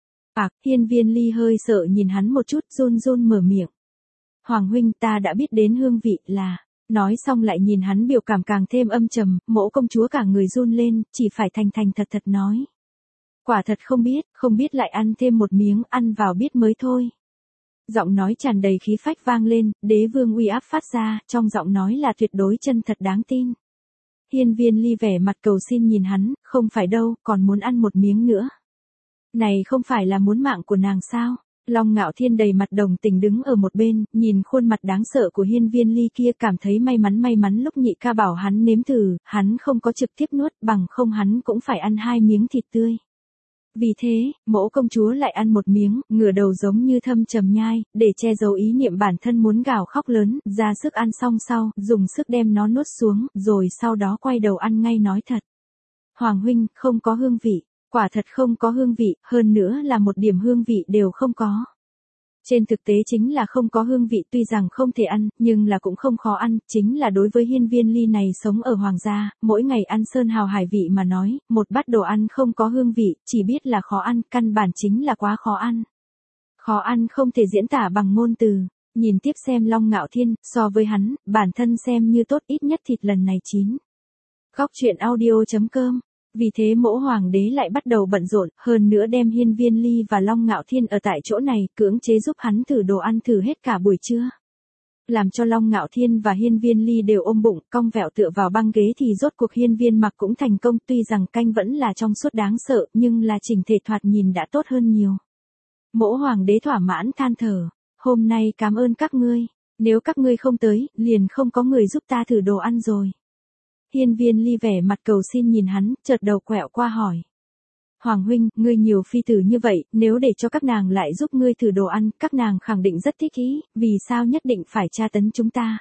Hiên viên ly hơi sợ nhìn hắn một chút, run run mở miệng. Hoàng huynh ta đã biết đến hương vị là... Nói xong lại nhìn hắn biểu cảm càng thêm âm trầm, mẫu công chúa cả người run lên, chỉ phải thành thành thật thật nói. Quả thật không biết lại ăn thêm một miếng, ăn vào biết mới thôi. Giọng nói tràn đầy khí phách vang lên, đế vương uy áp phát ra, trong giọng nói là tuyệt đối chân thật đáng tin. Hiên viên ly vẻ mặt cầu xin nhìn hắn, không phải đâu, còn muốn ăn một miếng nữa. Này không phải là muốn mạng của nàng sao? Long Ngạo Thiên đầy mặt đồng tình đứng ở một bên, nhìn khuôn mặt đáng sợ của hiên viên ly kia cảm thấy may mắn lúc nhị ca bảo hắn nếm thử, hắn không có trực tiếp nuốt, bằng không hắn cũng phải ăn 2 miếng thịt tươi. Vì thế, mẫu công chúa lại ăn một miếng, ngửa đầu giống như thâm trầm nhai, để che giấu ý niệm bản thân muốn gào khóc lớn, ra sức ăn xong sau, dùng sức đem nó nuốt xuống, rồi sau đó quay đầu ăn ngay nói thật. Hoàng huynh, không có hương vị. Quả thật không có hương vị, hơn nữa là một điểm hương vị đều không có. Trên thực tế chính là không có hương vị, tuy rằng không thể ăn, nhưng là cũng không khó ăn, chính là đối với hiên viên ly này sống ở hoàng gia, mỗi ngày ăn sơn hào hải vị mà nói, một bát đồ ăn không có hương vị, chỉ biết là khó ăn, căn bản chính là quá khó ăn. Khó ăn không thể diễn tả bằng ngôn từ. Nhìn tiếp xem Long Ngạo Thiên, so với hắn, bản thân xem như tốt, ít nhất thịt lần này chín. Góc truyện audio.com. Vì thế mẫu hoàng đế lại bắt đầu bận rộn, hơn nữa đem hiên viên ly và Long Ngạo Thiên ở tại chỗ này, cưỡng chế giúp hắn thử đồ ăn thử hết cả buổi trưa. Làm cho Long Ngạo Thiên và hiên viên ly đều ôm bụng, cong vẹo tựa vào băng ghế thì rốt cuộc hiên viên mặc cũng thành công, tuy rằng canh vẫn là trong suốt đáng sợ, nhưng là chỉnh thể thoạt nhìn đã tốt hơn nhiều. Mẫu hoàng đế thỏa mãn than thở, hôm nay cảm ơn các ngươi, nếu các ngươi không tới, liền không có người giúp ta thử đồ ăn rồi. Hiên viên ly vẻ mặt cầu xin nhìn hắn, chợt đầu quẹo qua hỏi. Hoàng huynh, ngươi nhiều phi tử như vậy, nếu để cho các nàng lại giúp ngươi thử đồ ăn, các nàng khẳng định rất thích ý, vì sao nhất định phải tra tấn chúng ta?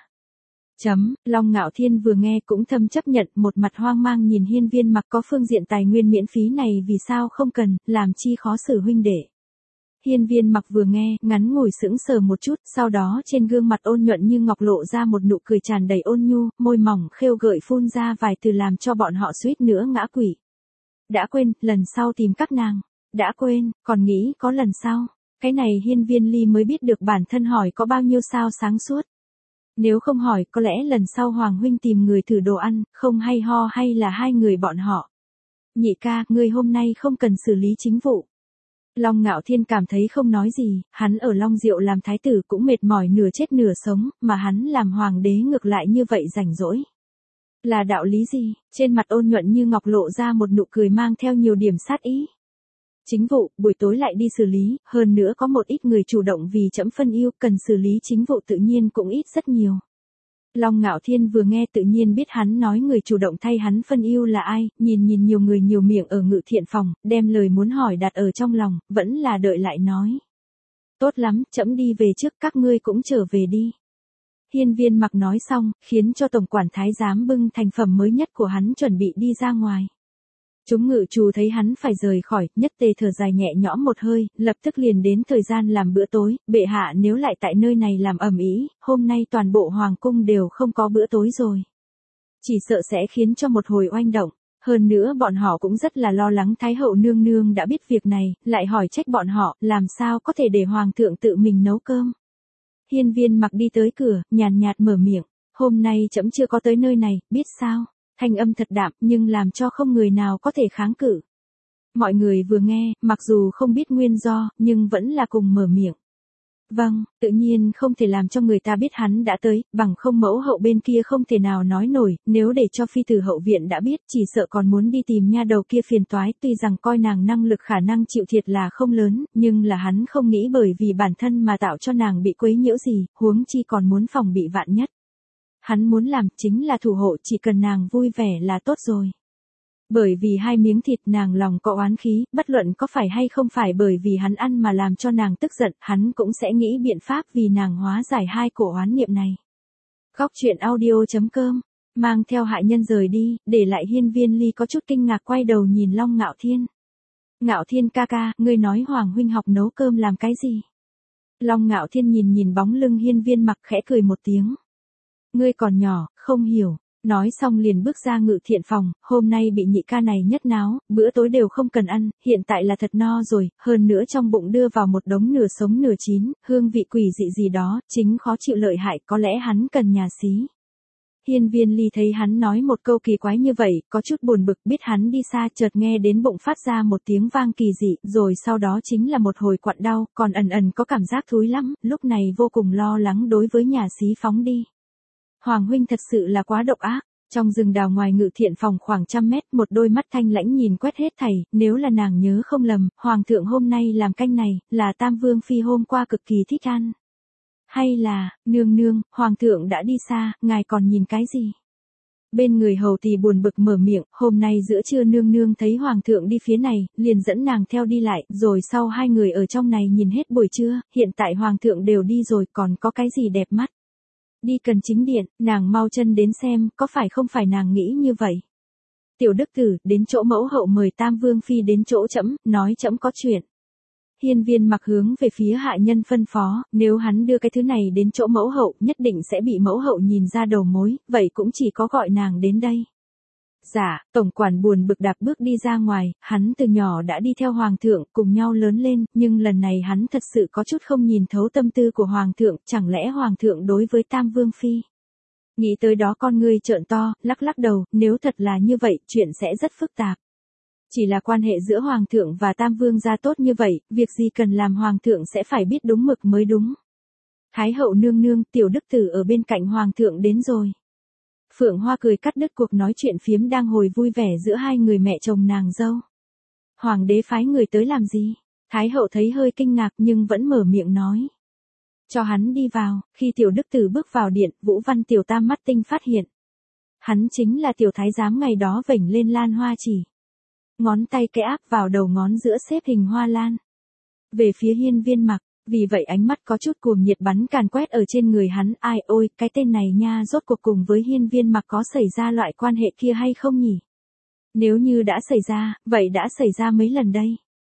Long Ngạo Thiên vừa nghe cũng thầm chấp nhận, một mặt hoang mang nhìn hiên viên mặc, có phương diện tài nguyên miễn phí này vì sao không cần, làm chi khó xử huynh đệ. Hiên viên mặc vừa nghe, ngắn ngủi sững sờ một chút, sau đó trên gương mặt ôn nhuận như ngọc lộ ra một nụ cười tràn đầy ôn nhu, môi mỏng khêu gợi phun ra vài từ làm cho bọn họ suýt nữa ngã quỵ. Đã quên, lần sau tìm các nàng. Đã quên, còn nghĩ có lần sau. Cái này Hiên Viên Ly mới biết được bản thân hỏi có bao nhiêu sao sáng suốt. Nếu không hỏi có lẽ lần sau Hoàng huynh tìm người thử đồ ăn, không hay ho hay là hai người bọn họ. Nhị ca, ngươi hôm nay không cần xử lý chính vụ. Long Ngạo Thiên cảm thấy không nói gì, hắn ở Long Diệu làm thái tử cũng mệt mỏi nửa chết nửa sống, mà hắn làm hoàng đế ngược lại như vậy rảnh rỗi. Là đạo lý gì? Trên mặt ôn nhuận như ngọc lộ ra một nụ cười mang theo nhiều điểm sát ý. Chính vụ, buổi tối lại đi xử lý, hơn nữa có một ít người chủ động vì trẫm phân yêu, cần xử lý chính vụ tự nhiên cũng ít rất nhiều. Long Ngạo Thiên vừa nghe tự nhiên biết hắn nói người chủ động thay hắn phân yêu là ai, nhìn nhiều người nhiều miệng ở Ngự Thiện phòng, đem lời muốn hỏi đặt ở trong lòng, vẫn là đợi lại nói. Tốt lắm, trẫm đi về trước, các ngươi cũng trở về đi. Hiên Viên Mặc nói xong, khiến cho tổng quản thái giám bưng thành phẩm mới nhất của hắn chuẩn bị đi ra ngoài. Chúng ngự trù thấy hắn phải rời khỏi, nhất tề thở dài nhẹ nhõm một hơi, lập tức liền đến thời gian làm bữa tối, bệ hạ nếu lại tại nơi này làm ầm ĩ, hôm nay toàn bộ hoàng cung đều không có bữa tối rồi. Chỉ sợ sẽ khiến cho một hồi oanh động, hơn nữa bọn họ cũng rất là lo lắng Thái hậu nương nương đã biết việc này, lại hỏi trách bọn họ, làm sao có thể để hoàng thượng tự mình nấu cơm. Hiên Viên Mặc đi tới cửa, nhàn nhạt mở miệng, hôm nay trẫm chưa có tới nơi này, biết sao? Thanh âm thật đạm nhưng làm cho không người nào có thể kháng cự. Mọi người vừa nghe, mặc dù không biết nguyên do, nhưng vẫn là cùng mở miệng. Vâng, tự nhiên không thể làm cho người ta biết hắn đã tới, bằng không mẫu hậu bên kia không thể nào nói nổi, nếu để cho phi tử hậu viện đã biết chỉ sợ còn muốn đi tìm nha đầu kia phiền toái, tuy rằng coi nàng năng lực khả năng chịu thiệt là không lớn, nhưng là hắn không nghĩ bởi vì bản thân mà tạo cho nàng bị quấy nhiễu gì, huống chi còn muốn phòng bị vạn nhất. Hắn muốn làm chính là thủ hộ, chỉ cần nàng vui vẻ là tốt rồi. Bởi vì hai miếng thịt nàng lòng có oán khí, bất luận có phải hay không phải bởi vì hắn ăn mà làm cho nàng tức giận, hắn cũng sẽ nghĩ biện pháp vì nàng hóa giải hai cổ oán niệm này. Góc truyện audio.com, mang theo hạ nhân rời đi, để lại Hiên Viên Ly có chút kinh ngạc quay đầu nhìn Long Ngạo Thiên. Ngạo Thiên ca ca, ngươi nói Hoàng huynh học nấu cơm làm cái gì? Long Ngạo Thiên nhìn bóng lưng Hiên Viên Mặc khẽ cười một tiếng. Ngươi còn nhỏ, không hiểu. Nói xong liền bước ra Ngự Thiện phòng, hôm nay bị nhị ca này nhất náo, bữa tối đều không cần ăn, hiện tại là thật no rồi, hơn nữa trong bụng đưa vào một đống nửa sống nửa chín, hương vị quỷ dị gì đó, chính khó chịu lợi hại, có lẽ hắn cần nhà xí. Hiên Viên Ly thấy hắn nói một câu kỳ quái như vậy, có chút buồn bực, biết hắn đi xa, chợt nghe đến bụng phát ra một tiếng vang kỳ dị, rồi sau đó chính là một hồi quặn đau, còn ẩn có cảm giác thúi lắm, lúc này vô cùng lo lắng đối với nhà xí phóng đi. Hoàng huynh thật sự là quá độc ác. Trong rừng đào ngoài Ngự Thiện phòng khoảng 100 mét, một đôi mắt thanh lãnh nhìn quét hết thảy, nếu là nàng nhớ không lầm, hoàng thượng hôm nay làm canh này, là Tam Vương phi hôm qua cực kỳ thích ăn. Hay là, nương nương, hoàng thượng đã đi xa, ngài còn nhìn cái gì? Bên người hầu thì buồn bực mở miệng, hôm nay giữa trưa nương nương thấy hoàng thượng đi phía này, liền dẫn nàng theo đi lại, rồi sau hai người ở trong này nhìn hết buổi trưa, hiện tại hoàng thượng đều đi rồi, còn có cái gì đẹp mắt? Đi cần chính điện, nàng mau chân đến xem, có phải không phải nàng nghĩ như vậy. Tiểu đức tử, đến chỗ mẫu hậu mời Tam Vương phi đến chỗ trẫm, nói trẫm có chuyện. Hiên Viên Mặc hướng về phía hạ nhân phân phó, nếu hắn đưa cái thứ này đến chỗ mẫu hậu, nhất định sẽ bị mẫu hậu nhìn ra đầu mối, vậy cũng chỉ có gọi nàng đến đây. Dạ, tổng quản buồn bực đạp bước đi ra ngoài, hắn từ nhỏ đã đi theo hoàng thượng, cùng nhau lớn lên, nhưng lần này hắn thật sự có chút không nhìn thấu tâm tư của hoàng thượng, chẳng lẽ hoàng thượng đối với Tam Vương phi. Nghĩ tới đó con ngươi trợn to, lắc đầu, nếu thật là như vậy, chuyện sẽ rất phức tạp. Chỉ là quan hệ giữa hoàng thượng và Tam Vương gia tốt như vậy, việc gì cần làm hoàng thượng sẽ phải biết đúng mực mới đúng. Thái hậu nương nương, tiểu đức tử ở bên cạnh hoàng thượng đến rồi. Phượng Hoa cười cắt đứt cuộc nói chuyện phiếm đang hồi vui vẻ giữa hai người mẹ chồng nàng dâu. Hoàng đế phái người tới làm gì? Thái hậu thấy hơi kinh ngạc nhưng vẫn mở miệng nói. Cho hắn đi vào, khi tiểu đức tử bước vào điện, Vũ Văn tiểu tam mắt tinh phát hiện. Hắn chính là tiểu thái giám ngày đó vểnh lên lan hoa chỉ. Ngón tay kẽ áp vào đầu ngón giữa xếp hình hoa lan. Về phía Hiên Viên Mặc. Vì vậy ánh mắt có chút cuồng nhiệt bắn càn quét ở trên người hắn, ai ôi, cái tên này nha rốt cuộc cùng với Hiên Viên Mặc có xảy ra loại quan hệ kia hay không nhỉ? Nếu như đã xảy ra, vậy đã xảy ra mấy lần đây?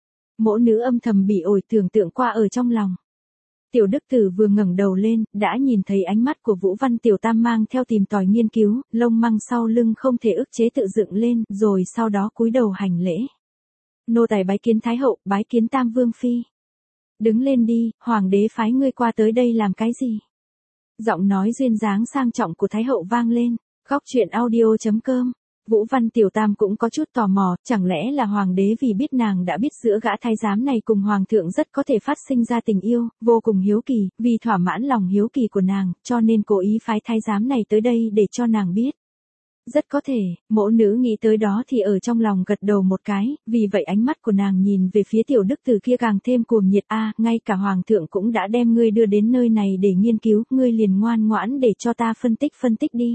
Mỗ nữ âm thầm bị ổi tưởng tượng qua ở trong lòng. Tiểu đức tử vừa ngẩng đầu lên, đã nhìn thấy ánh mắt của Vũ Văn tiểu tam mang theo tìm tòi nghiên cứu, lông măng sau lưng không thể ức chế tự dựng lên, rồi sau đó cúi đầu hành lễ. Nô tài bái kiến Thái hậu, bái kiến Tam Vương phi. Đứng lên đi, hoàng đế phái ngươi qua tới đây làm cái gì? Giọng nói duyên dáng sang trọng của Thái hậu vang lên. Góc truyện audio.com. Vũ Văn Tiểu Tam cũng có chút tò mò, chẳng lẽ là hoàng đế vì biết nàng đã biết giữa gã thái giám này cùng hoàng thượng rất có thể phát sinh ra tình yêu, vô cùng hiếu kỳ, vì thỏa mãn lòng hiếu kỳ của nàng, cho nên cố ý phái thái giám này tới đây để cho nàng biết. Rất có thể, mỗ nữ nghĩ tới đó thì ở trong lòng gật đầu một cái, vì vậy ánh mắt của nàng nhìn về phía tiểu đức từ kia càng thêm cuồng nhiệt. Ngay cả hoàng thượng cũng đã đem ngươi đưa đến nơi này để nghiên cứu, ngươi liền ngoan ngoãn để cho ta phân tích đi.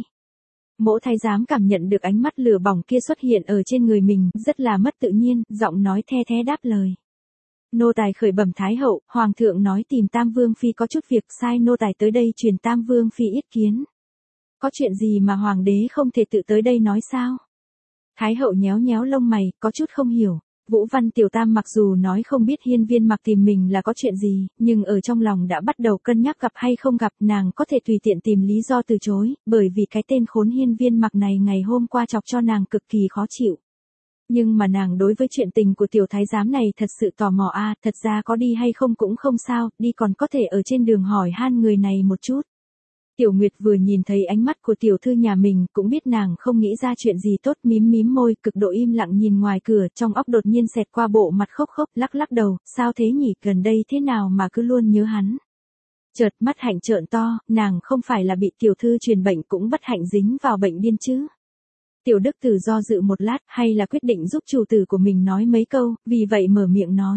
Mỗ thái giám cảm nhận được ánh mắt lửa bỏng kia xuất hiện ở trên người mình, rất là mất tự nhiên, giọng nói the thé đáp lời. Nô tài khởi bẩm Thái hậu, hoàng thượng nói tìm Tam Vương Phi có chút việc, sai nô tài tới đây truyền Tam Vương Phi yết kiến. Có chuyện gì mà hoàng đế không thể tự tới đây nói sao? Thái hậu nhéo nhéo lông mày, có chút không hiểu. Vũ Văn Tiểu Tam mặc dù nói không biết Hiên Viên Mặc tìm mình là có chuyện gì, nhưng ở trong lòng đã bắt đầu cân nhắc gặp hay không gặp, nàng có thể tùy tiện tìm lý do từ chối, bởi vì cái tên khốn Hiên Viên Mặc này ngày hôm qua chọc cho nàng cực kỳ khó chịu. Nhưng mà nàng đối với chuyện tình của tiểu thái giám này thật sự tò mò. Thật ra có đi hay không cũng không sao, đi còn có thể ở trên đường hỏi han người này một chút. Tiểu Nguyệt vừa nhìn thấy ánh mắt của tiểu thư nhà mình, cũng biết nàng không nghĩ ra chuyện gì tốt, mím mím môi, cực độ im lặng nhìn ngoài cửa, trong óc đột nhiên xẹt qua bộ mặt khóc khóc, lắc đầu, sao thế nhỉ, gần đây thế nào mà cứ luôn nhớ hắn. Chợt mắt hạnh trợn to, nàng không phải là bị tiểu thư truyền bệnh cũng bất hạnh dính vào bệnh điên chứ. Tiểu Đức Tử do dự một lát, hay là quyết định giúp chủ tử của mình nói mấy câu, vì vậy mở miệng nói.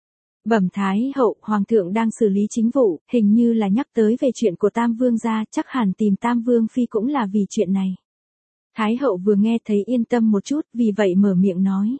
Bẩm Thái hậu, hoàng thượng đang xử lý chính vụ, hình như là nhắc tới về chuyện của Tam Vương gia, chắc hẳn tìm Tam Vương Phi cũng là vì chuyện này. Thái hậu vừa nghe thấy yên tâm một chút, vì vậy mở miệng nói.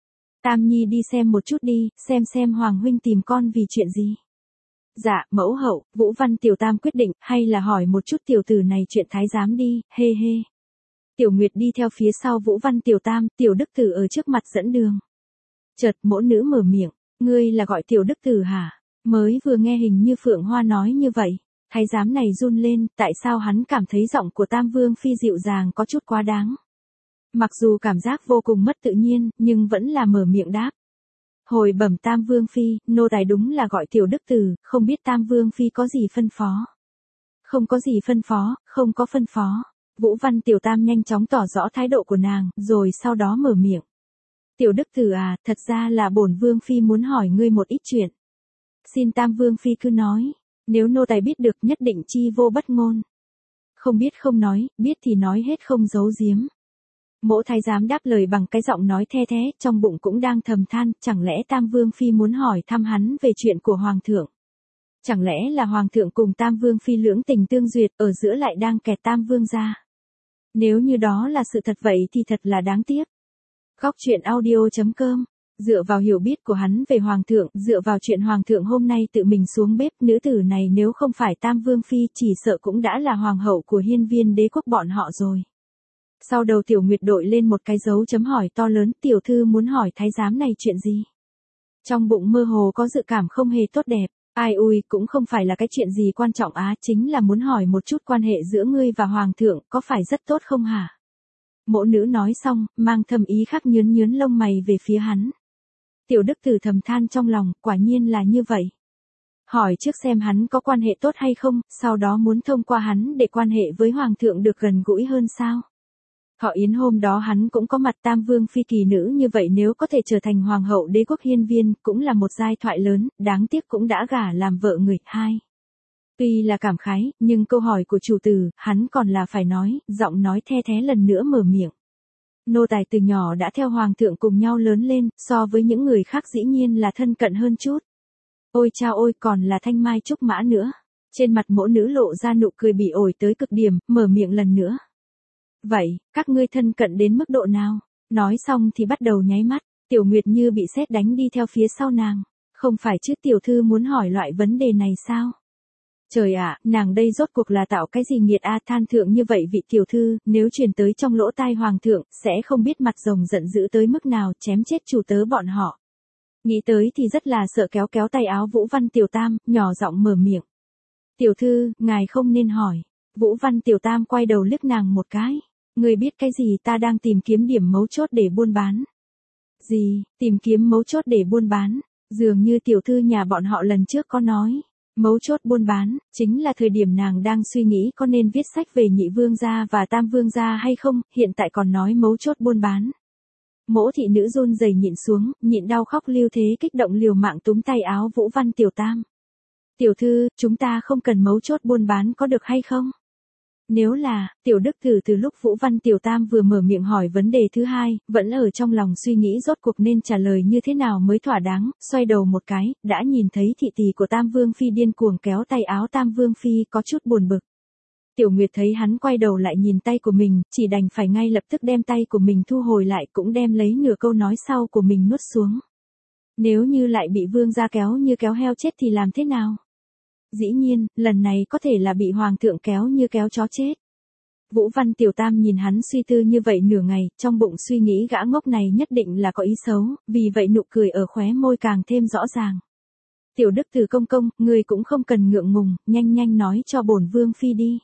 Tam Nhi đi xem một chút đi, xem hoàng huynh tìm con vì chuyện gì. Dạ, mẫu hậu, Vũ Văn Tiểu Tam quyết định, hay là hỏi một chút tiểu tử này chuyện thái giám đi, hê hê. Tiểu Nguyệt đi theo phía sau Vũ Văn Tiểu Tam, Tiểu Đức Tử ở trước mặt dẫn đường. Chợt mỗ nữ mở miệng. Ngươi là gọi Tiểu Đức Tử hả? Mới vừa nghe hình như Phượng Hoa nói như vậy. Thái giám này run lên, tại sao hắn cảm thấy giọng của Tam Vương Phi dịu dàng có chút quá đáng. Mặc dù cảm giác vô cùng mất tự nhiên, nhưng vẫn là mở miệng đáp. Hồi bẩm Tam Vương Phi, nô tài đúng là gọi Tiểu Đức Tử, không biết Tam Vương Phi có gì phân phó. Không có gì phân phó, không có phân phó. Vũ Văn Tiểu Tam nhanh chóng tỏ rõ thái độ của nàng, rồi sau đó mở miệng. Tiểu Đức Tử thật ra là bổn Vương Phi muốn hỏi ngươi một ít chuyện. Xin Tam Vương Phi cứ nói, nếu nô tài biết được nhất định chi vô bất ngôn. Không biết không nói, biết thì nói hết không giấu giếm. Mỗ thái giám đáp lời bằng cái giọng nói the thé, trong bụng cũng đang thầm than, chẳng lẽ Tam Vương Phi muốn hỏi thăm hắn về chuyện của Hoàng thượng. Chẳng lẽ là Hoàng thượng cùng Tam Vương Phi lưỡng tình tương duyệt, ở giữa lại đang kẹt Tam Vương gia. Nếu như đó là sự thật vậy thì thật là đáng tiếc. Góc truyện audio.com. Dựa vào hiểu biết của hắn về hoàng thượng, dựa vào chuyện hoàng thượng hôm nay tự mình xuống bếp, nữ tử này nếu không phải Tam Vương Phi chỉ sợ cũng đã là hoàng hậu của Hiên Viên đế quốc bọn họ rồi. Sau đầu Tiểu Nguyệt đội lên một cái dấu chấm hỏi to lớn, tiểu thư muốn hỏi thái giám này chuyện gì? Trong bụng mơ hồ có dự cảm không hề tốt đẹp. Ai ui, cũng không phải là cái chuyện gì quan trọng chính là muốn hỏi một chút quan hệ giữa ngươi và hoàng thượng, có phải rất tốt không hả? Mỗ nữ nói xong, mang thầm ý khác nhướn lông mày về phía hắn. Tiểu Đức Tử thầm than trong lòng, quả nhiên là như vậy. Hỏi trước xem hắn có quan hệ tốt hay không, sau đó muốn thông qua hắn để quan hệ với hoàng thượng được gần gũi hơn sao? Thọ yến hôm đó hắn cũng có mặt Tam Vương Phi kỳ nữ như vậy, nếu có thể trở thành hoàng hậu đế quốc Hiên Viên, cũng là một giai thoại lớn, đáng tiếc cũng đã gả làm vợ người. Tuy là cảm khái, nhưng câu hỏi của chủ tử, hắn còn là phải nói, giọng nói the thé lần nữa mở miệng. Nô tài từ nhỏ đã theo hoàng thượng cùng nhau lớn lên, so với những người khác dĩ nhiên là thân cận hơn chút. Ôi chao ôi, còn là thanh mai trúc mã nữa. Trên mặt mỗ nữ lộ ra nụ cười bỉ ổi tới cực điểm, mở miệng lần nữa. Vậy, các ngươi thân cận đến mức độ nào? Nói xong thì bắt đầu nháy mắt, Tiểu Nguyệt như bị sét đánh đi theo phía sau nàng. Không phải chứ, tiểu thư muốn hỏi loại vấn đề này sao? Trời ạ, nàng đây rốt cuộc là tạo cái gì nghiệt than thượng như vậy vị tiểu thư, nếu truyền tới trong lỗ tai hoàng thượng, sẽ không biết mặt rồng giận dữ tới mức nào, chém chết chủ tớ bọn họ. Nghĩ tới thì rất là sợ, kéo tay áo Vũ Văn Tiểu Tam, nhỏ giọng mở miệng. Tiểu thư, ngài không nên hỏi. Vũ Văn Tiểu Tam quay đầu liếc nàng một cái. Người biết cái gì, ta đang tìm kiếm điểm mấu chốt để buôn bán. Gì, tìm kiếm mấu chốt để buôn bán? Dường như tiểu thư nhà bọn họ lần trước có nói, mấu chốt buôn bán, chính là thời điểm nàng đang suy nghĩ có nên viết sách về nhị vương gia và tam vương gia hay không, hiện tại còn nói mấu chốt buôn bán. Mỗ thị nữ run rẩy nhịn xuống, nhịn đau khóc lưu thế kích động liều mạng túm tay áo Vũ Văn Tiểu Tam. Tiểu thư, chúng ta không cần mấu chốt buôn bán có được hay không? Nếu là, Tiểu Đức Tử từ lúc Vũ Văn Tiểu Tam vừa mở miệng hỏi vấn đề thứ hai, vẫn ở trong lòng suy nghĩ rốt cuộc nên trả lời như thế nào mới thỏa đáng, xoay đầu một cái, đã nhìn thấy thị tỷ của Tam Vương Phi điên cuồng kéo tay áo Tam Vương Phi có chút buồn bực. Tiểu Nguyệt thấy hắn quay đầu lại nhìn tay của mình, chỉ đành phải ngay lập tức đem tay của mình thu hồi lại cũng đem lấy nửa câu nói sau của mình nuốt xuống. Nếu như lại bị vương gia kéo như kéo heo chết thì làm thế nào? Dĩ nhiên, lần này có thể là bị hoàng thượng kéo như kéo chó chết. Vũ Văn Tiểu Tam nhìn hắn suy tư như vậy nửa ngày, trong bụng suy nghĩ gã ngốc này nhất định là có ý xấu, vì vậy nụ cười ở khóe môi càng thêm rõ ràng. Tiểu Đức Tử công công, người cũng không cần ngượng ngùng, nhanh nhanh nói cho bổn vương phi đi.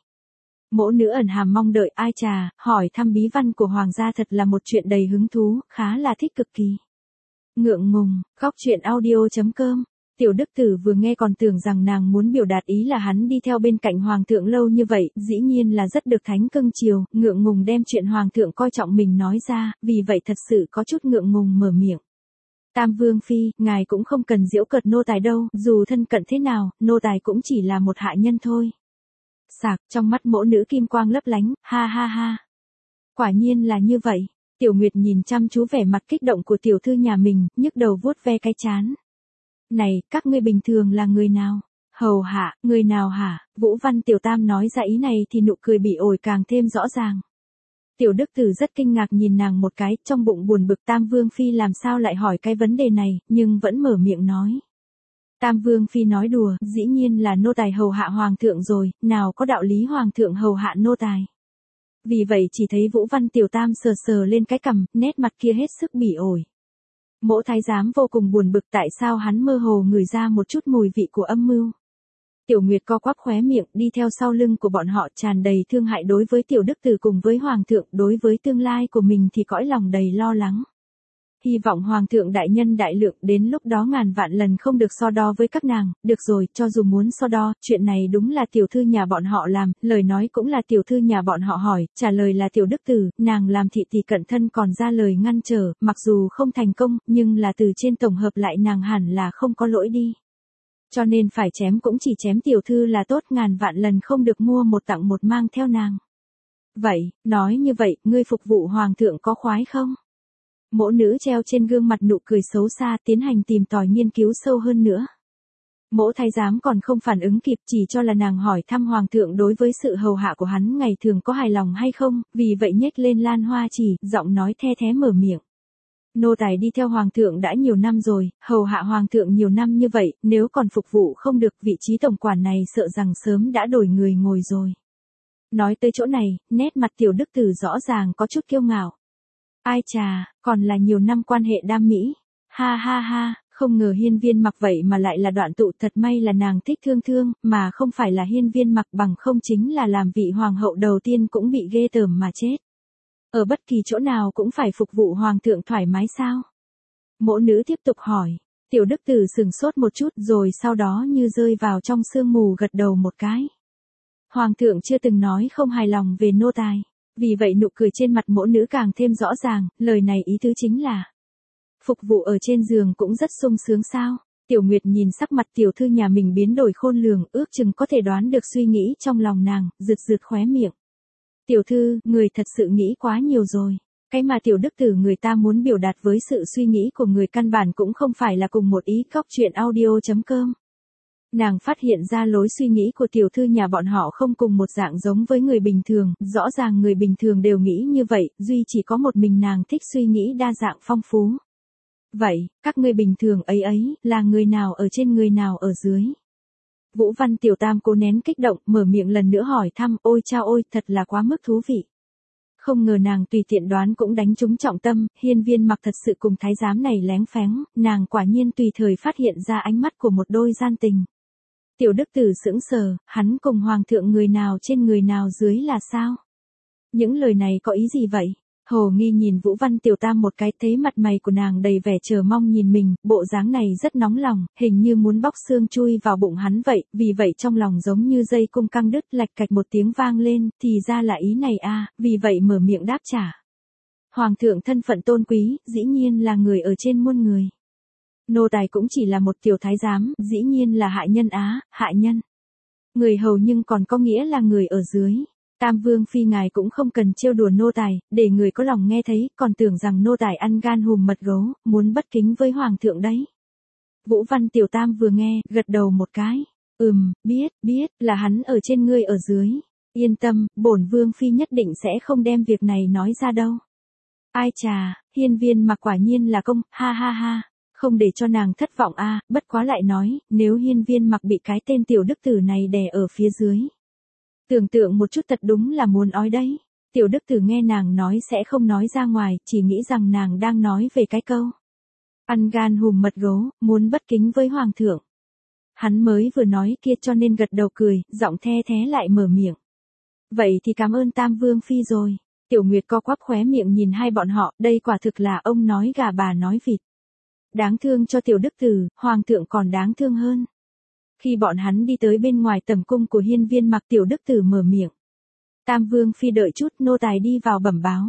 Mỗ nữ ẩn hàm mong đợi, ai chà, hỏi thăm bí văn của hoàng gia thật là một chuyện đầy hứng thú, khá là thích cực kỳ. Ngượng ngùng, khóc chuyện audio.com. Tiểu Đức Tử vừa nghe còn tưởng rằng nàng muốn biểu đạt ý là hắn đi theo bên cạnh hoàng thượng lâu như vậy, dĩ nhiên là rất được thánh cưng chiều, ngượng ngùng đem chuyện hoàng thượng coi trọng mình nói ra, vì vậy thật sự có chút ngượng ngùng mở miệng. Tam Vương Phi, ngài cũng không cần giễu cợt nô tài đâu, dù thân cận thế nào, nô tài cũng chỉ là một hạ nhân thôi. Sạc, trong mắt mỗ nữ kim quang lấp lánh, ha ha ha. Quả nhiên là như vậy. Tiểu Nguyệt nhìn chăm chú vẻ mặt kích động của tiểu thư nhà mình, nhức đầu vuốt ve cái trán. Này, các ngươi bình thường là người nào? Hầu hạ, người nào hả? Vũ Văn Tiểu Tam nói ra ý này thì nụ cười bị ổi càng thêm rõ ràng. Tiểu Đức Tử rất kinh ngạc nhìn nàng một cái, trong bụng buồn bực Tam Vương Phi làm sao lại hỏi cái vấn đề này, nhưng vẫn mở miệng nói. Tam Vương Phi nói đùa, dĩ nhiên là nô tài hầu hạ hoàng thượng rồi, nào có đạo lý hoàng thượng hầu hạ nô tài. Vì vậy chỉ thấy Vũ Văn Tiểu Tam sờ sờ lên cái cằm, nét mặt kia hết sức bỉ ổi. Mỗ thái giám vô cùng buồn bực tại sao hắn mơ hồ ngửi ra một chút mùi vị của âm mưu. Tiểu Nguyệt co quắp khóe miệng đi theo sau lưng của bọn họ tràn đầy thương hại đối với Tiểu Đức Tử cùng với hoàng thượng, đối với tương lai của mình thì cõi lòng đầy lo lắng. Hy vọng hoàng thượng đại nhân đại lượng đến lúc đó ngàn vạn lần không được so đo với các nàng, được rồi, cho dù muốn so đo, chuyện này đúng là tiểu thư nhà bọn họ làm, lời nói cũng là tiểu thư nhà bọn họ hỏi, trả lời là Tiểu Đức Tử, nàng làm thị tỷ cận thân còn ra lời ngăn trở, mặc dù không thành công, nhưng là từ trên tổng hợp lại nàng hẳn là không có lỗi đi. Cho nên phải chém cũng chỉ chém tiểu thư là tốt, ngàn vạn lần không được mua một tặng một mang theo nàng. Vậy, nói như vậy, ngươi phục vụ hoàng thượng có khoái không? Mỗ nữ treo trên gương mặt nụ cười xấu xa tiến hành tìm tòi nghiên cứu sâu hơn nữa. Mỗ thái giám còn không phản ứng kịp chỉ cho là nàng hỏi thăm hoàng thượng đối với sự hầu hạ của hắn ngày thường có hài lòng hay không, vì vậy nhếch lên lan hoa chỉ, giọng nói the thé mở miệng. Nô tài đi theo hoàng thượng đã nhiều năm rồi, hầu hạ hoàng thượng nhiều năm như vậy, nếu còn phục vụ không được vị trí tổng quản này sợ rằng sớm đã đổi người ngồi rồi. Nói tới chỗ này, nét mặt Tiểu Đức Tử rõ ràng có chút kiêu ngạo. Ai chà, còn là nhiều năm quan hệ đam mỹ. Ha ha ha, không ngờ Hiên Viên Mặc vậy mà lại là đoạn tụ, thật may là nàng thích Thương Thương, mà không phải là Hiên Viên Mặc, bằng không chính là làm vị hoàng hậu đầu tiên cũng bị ghê tởm mà chết. Ở bất kỳ chỗ nào cũng phải phục vụ hoàng thượng thoải mái sao? Mỗ nữ tiếp tục hỏi. Tiểu Đức Tử sừng sốt một chút rồi sau đó như rơi vào trong sương mù gật đầu một cái. Hoàng thượng chưa từng nói không hài lòng về nô tài. Vì vậy nụ cười trên mặt mỗ nữ càng thêm rõ ràng, lời này ý tứ chính là phục vụ ở trên giường cũng rất sung sướng sao? Tiểu Nguyệt nhìn sắc mặt tiểu thư nhà mình biến đổi khôn lường, ước chừng có thể đoán được suy nghĩ trong lòng nàng, rực rực khóe miệng. Tiểu thư, người thật sự nghĩ quá nhiều rồi. Cái mà Tiểu Đức Tử người ta muốn biểu đạt với sự suy nghĩ của người căn bản cũng không phải là cùng một ý. Cóc chuyện audio.com. Nàng phát hiện ra lối suy nghĩ của tiểu thư nhà bọn họ không cùng một dạng giống với người bình thường, rõ ràng người bình thường đều nghĩ như vậy, duy chỉ có một mình nàng thích suy nghĩ đa dạng phong phú. Vậy, các ngươi bình thường ấy là người nào ở trên người nào ở dưới? Vũ Văn Tiểu Tam cố nén kích động, mở miệng lần nữa hỏi thăm, ôi chao ôi, thật là quá mức thú vị. Không ngờ nàng tùy tiện đoán cũng đánh trúng trọng tâm, Hiên Viên Mặc thật sự cùng thái giám này lén phén, nàng quả nhiên tùy thời phát hiện ra ánh mắt của một đôi gian tình. Tiểu Đức Tử sững sờ, hắn cùng hoàng thượng người nào trên người nào dưới là sao? Những lời này có ý gì vậy? Hồ Nghi nhìn Vũ Văn Tiểu Tam một cái, thấy mặt mày của nàng đầy vẻ chờ mong nhìn mình, bộ dáng này rất nóng lòng, hình như muốn bóc xương chui vào bụng hắn vậy, vì vậy trong lòng giống như dây cung căng đứt, lạch cạch một tiếng vang lên, thì ra là ý này a, vì vậy mở miệng đáp trả. Hoàng thượng thân phận tôn quý, dĩ nhiên là người ở trên muôn người. Nô tài cũng chỉ là một tiểu thái giám, dĩ nhiên là hạ nhân á, hạ nhân. Người hầu nhưng còn có nghĩa là người ở dưới. Tam Vương Phi ngài cũng không cần trêu đùa nô tài, để người có lòng nghe thấy, còn tưởng rằng nô tài ăn gan hùm mật gấu, muốn bất kính với Hoàng thượng đấy. Vũ Văn Tiểu Tam vừa nghe, gật đầu một cái. Biết, là hắn ở trên ngươi ở dưới. Yên tâm, bổn Vương Phi nhất định sẽ không đem việc này nói ra đâu. Ai chà, Hiên Viên Mặc quả nhiên là công, ha ha ha. Không để cho nàng thất vọng a, bất quá lại nói, nếu Hiên Viên Mặc bị cái tên tiểu đức tử này đè ở phía dưới. Tưởng tượng một chút thật đúng là muốn ói đấy. Tiểu đức tử nghe nàng nói sẽ không nói ra ngoài, chỉ nghĩ rằng nàng đang nói về cái câu. Ăn gan hùm mật gấu, muốn bất kính với Hoàng thượng. Hắn mới vừa nói kia cho nên gật đầu cười, giọng the thé lại mở miệng. Vậy thì cảm ơn Tam Vương Phi rồi. Tiểu Nguyệt co quắp khóe miệng nhìn hai bọn họ, đây quả thực là ông nói gà bà nói vịt. Đáng thương cho tiểu đức tử, Hoàng thượng còn đáng thương hơn. Khi bọn hắn đi tới bên ngoài tầm cung của Hiên Viên Mặc, tiểu đức tử mở miệng. Tam Vương Phi đợi chút, nô tài đi vào bẩm báo.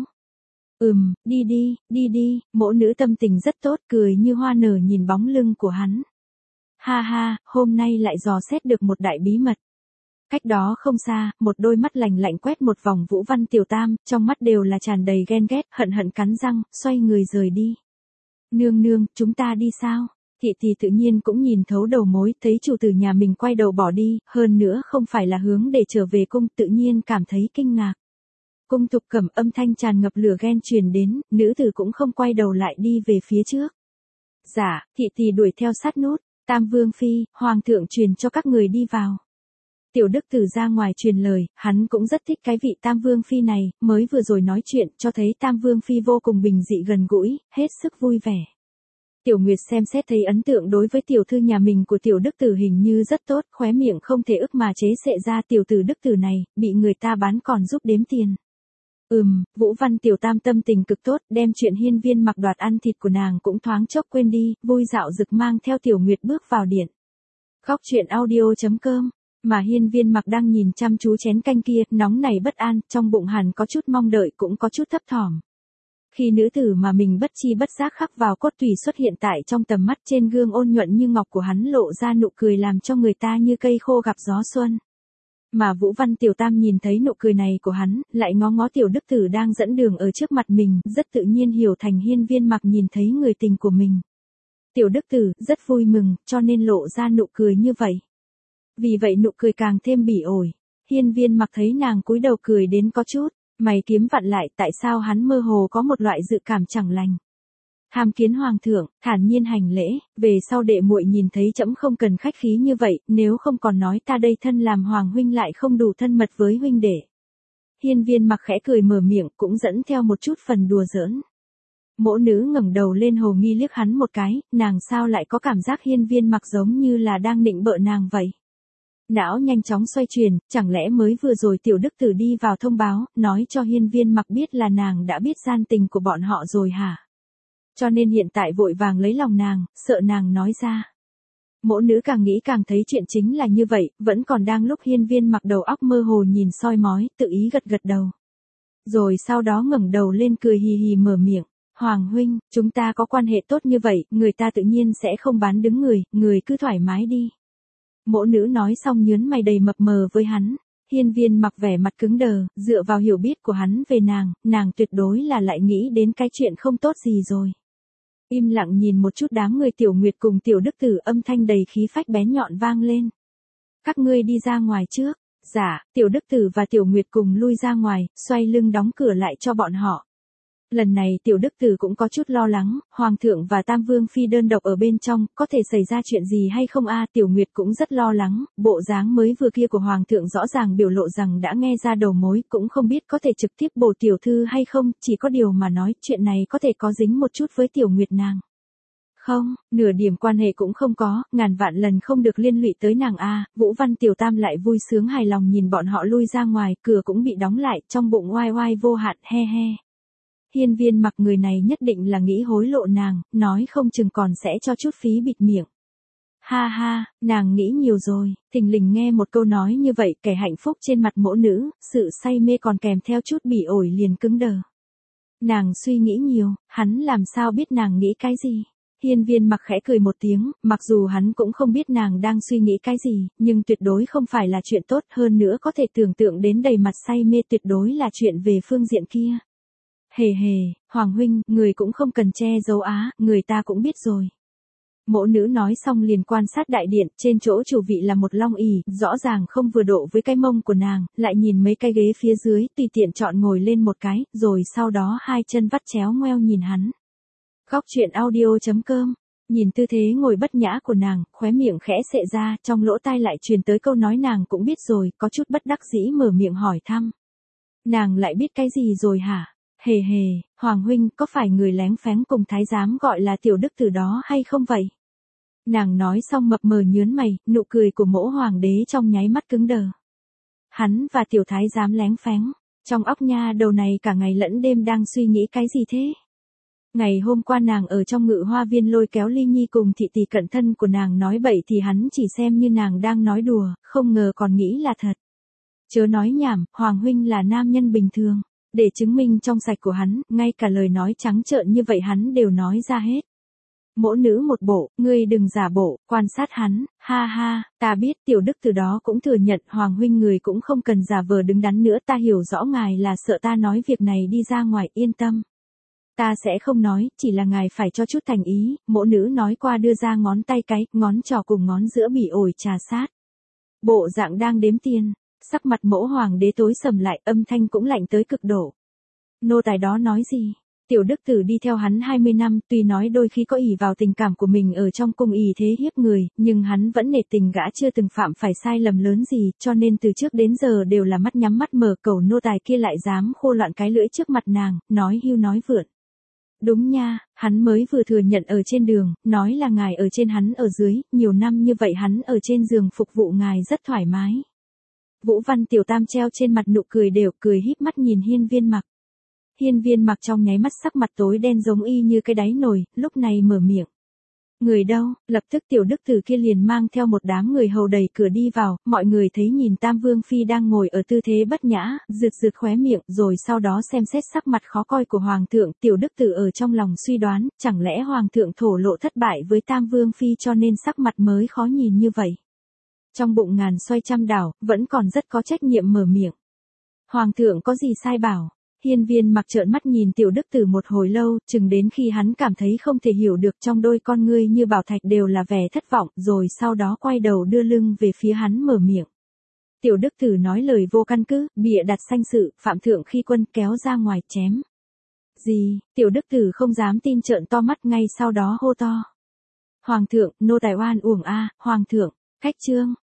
Đi đi, mỗ nữ tâm tình rất tốt, cười như hoa nở nhìn bóng lưng của hắn. Ha ha, hôm nay lại dò xét được một đại bí mật. Cách đó không xa, một đôi mắt lạnh lạnh quét một vòng Vũ Văn Tiểu Tam, trong mắt đều là tràn đầy ghen ghét, hận hận cắn răng, xoay người rời đi. Nương, chúng ta đi sao? Thị thì tự nhiên cũng nhìn thấu đầu mối, thấy chủ tử nhà mình quay đầu bỏ đi, hơn nữa không phải là hướng để trở về cung, tự nhiên cảm thấy kinh ngạc. Cung Thục Cẩm âm thanh tràn ngập lửa ghen truyền đến, nữ tử cũng không quay đầu lại đi về phía trước. Dạ, thị thì đuổi theo sát nút, Tam Vương Phi, Hoàng thượng truyền cho các người đi vào. Tiểu đức tử ra ngoài truyền lời, hắn cũng rất thích cái vị Tam Vương Phi này, mới vừa rồi nói chuyện cho thấy Tam Vương Phi vô cùng bình dị gần gũi, hết sức vui vẻ. Tiểu Nguyệt xem xét thấy ấn tượng đối với tiểu thư nhà mình của tiểu đức tử hình như rất tốt, khóe miệng không thể ức mà chế xệ ra tiểu tử đức tử này, bị người ta bán còn giúp đếm tiền. Vũ Văn Tiểu Tam tâm tình cực tốt, đem chuyện Hiên Viên Mặc đoạt ăn thịt của nàng cũng thoáng chốc quên đi, vui dạo rực mang theo Tiểu Nguyệt bước vào điện. Góc truyện audio.com, mà Hiên Viên Mặc đang nhìn chăm chú chén canh kia, nóng này bất an, trong bụng hẳn có chút mong đợi cũng có chút thấp thỏm. Khi nữ tử mà mình bất chi bất giác khắc vào cốt tủy xuất hiện tại trong tầm mắt, trên gương ôn nhuận như ngọc của hắn lộ ra nụ cười làm cho người ta như cây khô gặp gió xuân. Mà Vũ Văn Tiểu Tam nhìn thấy nụ cười này của hắn, lại ngó ngó tiểu đức tử đang dẫn đường ở trước mặt mình, rất tự nhiên hiểu thành Hiên Viên Mặc nhìn thấy người tình của mình. Tiểu đức tử rất vui mừng, cho nên lộ ra nụ cười như vậy. Vì vậy nụ cười càng thêm bỉ ổi. Hiên Viên Mặc thấy nàng cúi đầu cười đến có chút mày kiếm vặn lại, tại sao hắn mơ hồ có một loại dự cảm chẳng lành. Tham kiến Hoàng thượng, thản nhiên hành lễ, về sau đệ muội nhìn thấy trẫm không cần khách khí như vậy, nếu không còn nói ta đây thân làm hoàng huynh lại không đủ thân mật với huynh đệ. Hiên Viên Mặc khẽ cười mở miệng, cũng dẫn theo một chút phần đùa giỡn. Mỗ nữ ngẩng đầu lên hồ nghi liếc hắn một cái, nàng sao lại có cảm giác Hiên Viên Mặc giống như là đang nịnh bợ nàng vậy. Não nhanh chóng xoay chuyển, chẳng lẽ mới vừa rồi tiểu đức tử đi vào thông báo, nói cho Hiên Viên Mặc biết là nàng đã biết gian tình của bọn họ rồi hả? Cho nên hiện tại vội vàng lấy lòng nàng, sợ nàng nói ra. Mỗ nữ càng nghĩ càng thấy chuyện chính là như vậy, vẫn còn đang lúc Hiên Viên Mặc đầu óc mơ hồ nhìn soi mói, tự ý gật gật đầu. Rồi sau đó ngẩng đầu lên cười hì hì mở miệng. Hoàng huynh, chúng ta có quan hệ tốt như vậy, người ta tự nhiên sẽ không bán đứng người cứ thoải mái đi. Mỗ nữ nói xong nhớn mày đầy mập mờ với hắn. Hiên Viên Mặc vẻ mặt cứng đờ, dựa vào hiểu biết của hắn về nàng tuyệt đối là lại nghĩ đến cái chuyện không tốt gì rồi. Im lặng nhìn một chút đám người Tiểu Nguyệt cùng Tiểu Đức Tử, âm thanh đầy khí phách bén nhọn vang lên. Các ngươi đi ra ngoài trước. Dạ, Tiểu Đức Tử và Tiểu Nguyệt cùng lui ra ngoài, xoay lưng đóng cửa lại cho bọn họ. Lần này Tiểu Đức Tử cũng có chút lo lắng, Hoàng thượng và Tam Vương Phi đơn độc ở bên trong, có thể xảy ra chuyện gì hay không a? Tiểu Nguyệt cũng rất lo lắng, bộ dáng mới vừa kia của Hoàng thượng rõ ràng biểu lộ rằng đã nghe ra đầu mối, cũng không biết có thể trực tiếp bổ tiểu thư hay không, chỉ có điều mà nói, chuyện này có thể có dính một chút với Tiểu Nguyệt nàng. Không, nửa điểm quan hệ cũng không có, ngàn vạn lần không được liên lụy tới nàng a. Vũ Văn Tiểu Tam lại vui sướng hài lòng nhìn bọn họ lui ra ngoài, cửa cũng bị đóng lại, trong bụng oai oai vô hạn, he he. Hiên Viên Mặc người này nhất định là nghĩ hối lộ nàng, nói không chừng còn sẽ cho chút phí bịt miệng. Ha ha, nàng nghĩ nhiều rồi, thình lình nghe một câu nói như vậy, kẻ hạnh phúc trên mặt mỗ nữ, sự say mê còn kèm theo chút bỉ ổi liền cứng đờ. Nàng suy nghĩ nhiều, hắn làm sao biết nàng nghĩ cái gì? Hiên Viên Mặc khẽ cười một tiếng, mặc dù hắn cũng không biết nàng đang suy nghĩ cái gì, nhưng tuyệt đối không phải là chuyện tốt, hơn nữa có thể tưởng tượng đến đầy mặt say mê, tuyệt đối là chuyện về phương diện kia. Hề hề, Hoàng huynh, người cũng không cần che giấu á, người ta cũng biết rồi. Mỗ nữ nói xong liền quan sát đại điện, trên chỗ chủ vị là một long ỷ, rõ ràng không vừa độ với cái mông của nàng, lại nhìn mấy cái ghế phía dưới, tùy tiện chọn ngồi lên một cái, rồi sau đó hai chân vắt chéo ngoeo nhìn hắn. Góc truyện audio.com. Nhìn tư thế ngồi bất nhã của nàng, khóe miệng khẽ xệ ra, trong lỗ tai lại truyền tới câu nói nàng cũng biết rồi, có chút bất đắc dĩ mở miệng hỏi thăm. Nàng lại biết cái gì rồi hả? Hề hề, Hoàng huynh, có phải người lén phén cùng thái giám gọi là tiểu đức từ đó hay không vậy? Nàng nói xong mập mờ nhớn mày, nụ cười của mỗ hoàng đế trong nháy mắt cứng đờ. Hắn và tiểu thái giám lén phén, trong óc nha đầu này cả ngày lẫn đêm đang suy nghĩ cái gì thế? Ngày hôm qua nàng ở trong Ngự Hoa Viên lôi kéo Ly Nhi cùng thị tỷ cận thân của nàng nói bậy thì hắn chỉ xem như nàng đang nói đùa, không ngờ còn nghĩ là thật. Chớ nói nhảm, Hoàng huynh là nam nhân bình thường. Để chứng minh trong sạch của hắn, ngay cả lời nói trắng trợn như vậy hắn đều nói ra hết. Mỗ nữ một bộ, ngươi đừng giả bộ, quan sát hắn, ha ha, ta biết tiểu đức từ đó cũng thừa nhận Hoàng huynh người cũng không cần giả vờ đứng đắn nữa, ta hiểu rõ ngài là sợ ta nói việc này đi ra ngoài, yên tâm. Ta sẽ không nói, chỉ là ngài phải cho chút thành ý, mỗ nữ nói qua đưa ra ngón tay cái, ngón trỏ cùng ngón giữa bị ổi trà sát. Bộ dạng đang đếm tiền. Sắc mặt mỗ hoàng đế tối sầm lại, âm thanh cũng lạnh tới cực độ. Nô tài đó nói gì? Tiểu đức tử đi theo hắn 20 năm, tuy nói đôi khi có ỷ vào tình cảm của mình ở trong cung ỷ thế hiếp người, nhưng hắn vẫn nể tình gã chưa từng phạm phải sai lầm lớn gì, cho nên từ trước đến giờ đều là mắt nhắm mắt mở. Cẩu nô tài kia lại dám khô loạn cái lưỡi trước mặt nàng, nói hưu nói vượn. Đúng nha, hắn mới vừa thừa nhận ở trên đường, nói là ngài ở trên hắn ở dưới, nhiều năm như vậy hắn ở trên giường phục vụ ngài rất thoải mái. Vũ Văn Tiểu Tam treo trên mặt nụ cười đều, cười híp mắt nhìn Hiên Viên Mặc. Hiên Viên Mặc trong nháy mắt sắc mặt tối đen giống y như cái đáy nồi, lúc này mở miệng. Người đâu? Lập tức tiểu đức tử kia liền mang theo một đám người hầu đẩy cửa đi vào, mọi người thấy nhìn Tam Vương Phi đang ngồi ở tư thế bất nhã, rượt rượt khóe miệng, rồi sau đó xem xét sắc mặt khó coi của Hoàng thượng, tiểu đức tử ở trong lòng suy đoán, chẳng lẽ Hoàng thượng thổ lộ thất bại với Tam Vương Phi cho nên sắc mặt mới khó nhìn như vậy. Trong bụng ngàn xoay trăm đảo, vẫn còn rất có trách nhiệm mở miệng. Hoàng thượng có gì sai bảo? Hiên Viên Mặc trợn mắt nhìn tiểu đức tử một hồi lâu, chừng đến khi hắn cảm thấy không thể hiểu được, trong đôi con ngươi như bảo thạch đều là vẻ thất vọng, rồi sau đó quay đầu đưa lưng về phía hắn mở miệng. Tiểu đức tử nói lời vô căn cứ, bịa đặt sanh sự, phạm thượng khi quân kéo ra ngoài chém. Gì? Tiểu đức tử không dám tin trợn to mắt, ngay sau đó hô to. Hoàng thượng, nô tài oan uổng a, Hoàng thượng. Khách trương,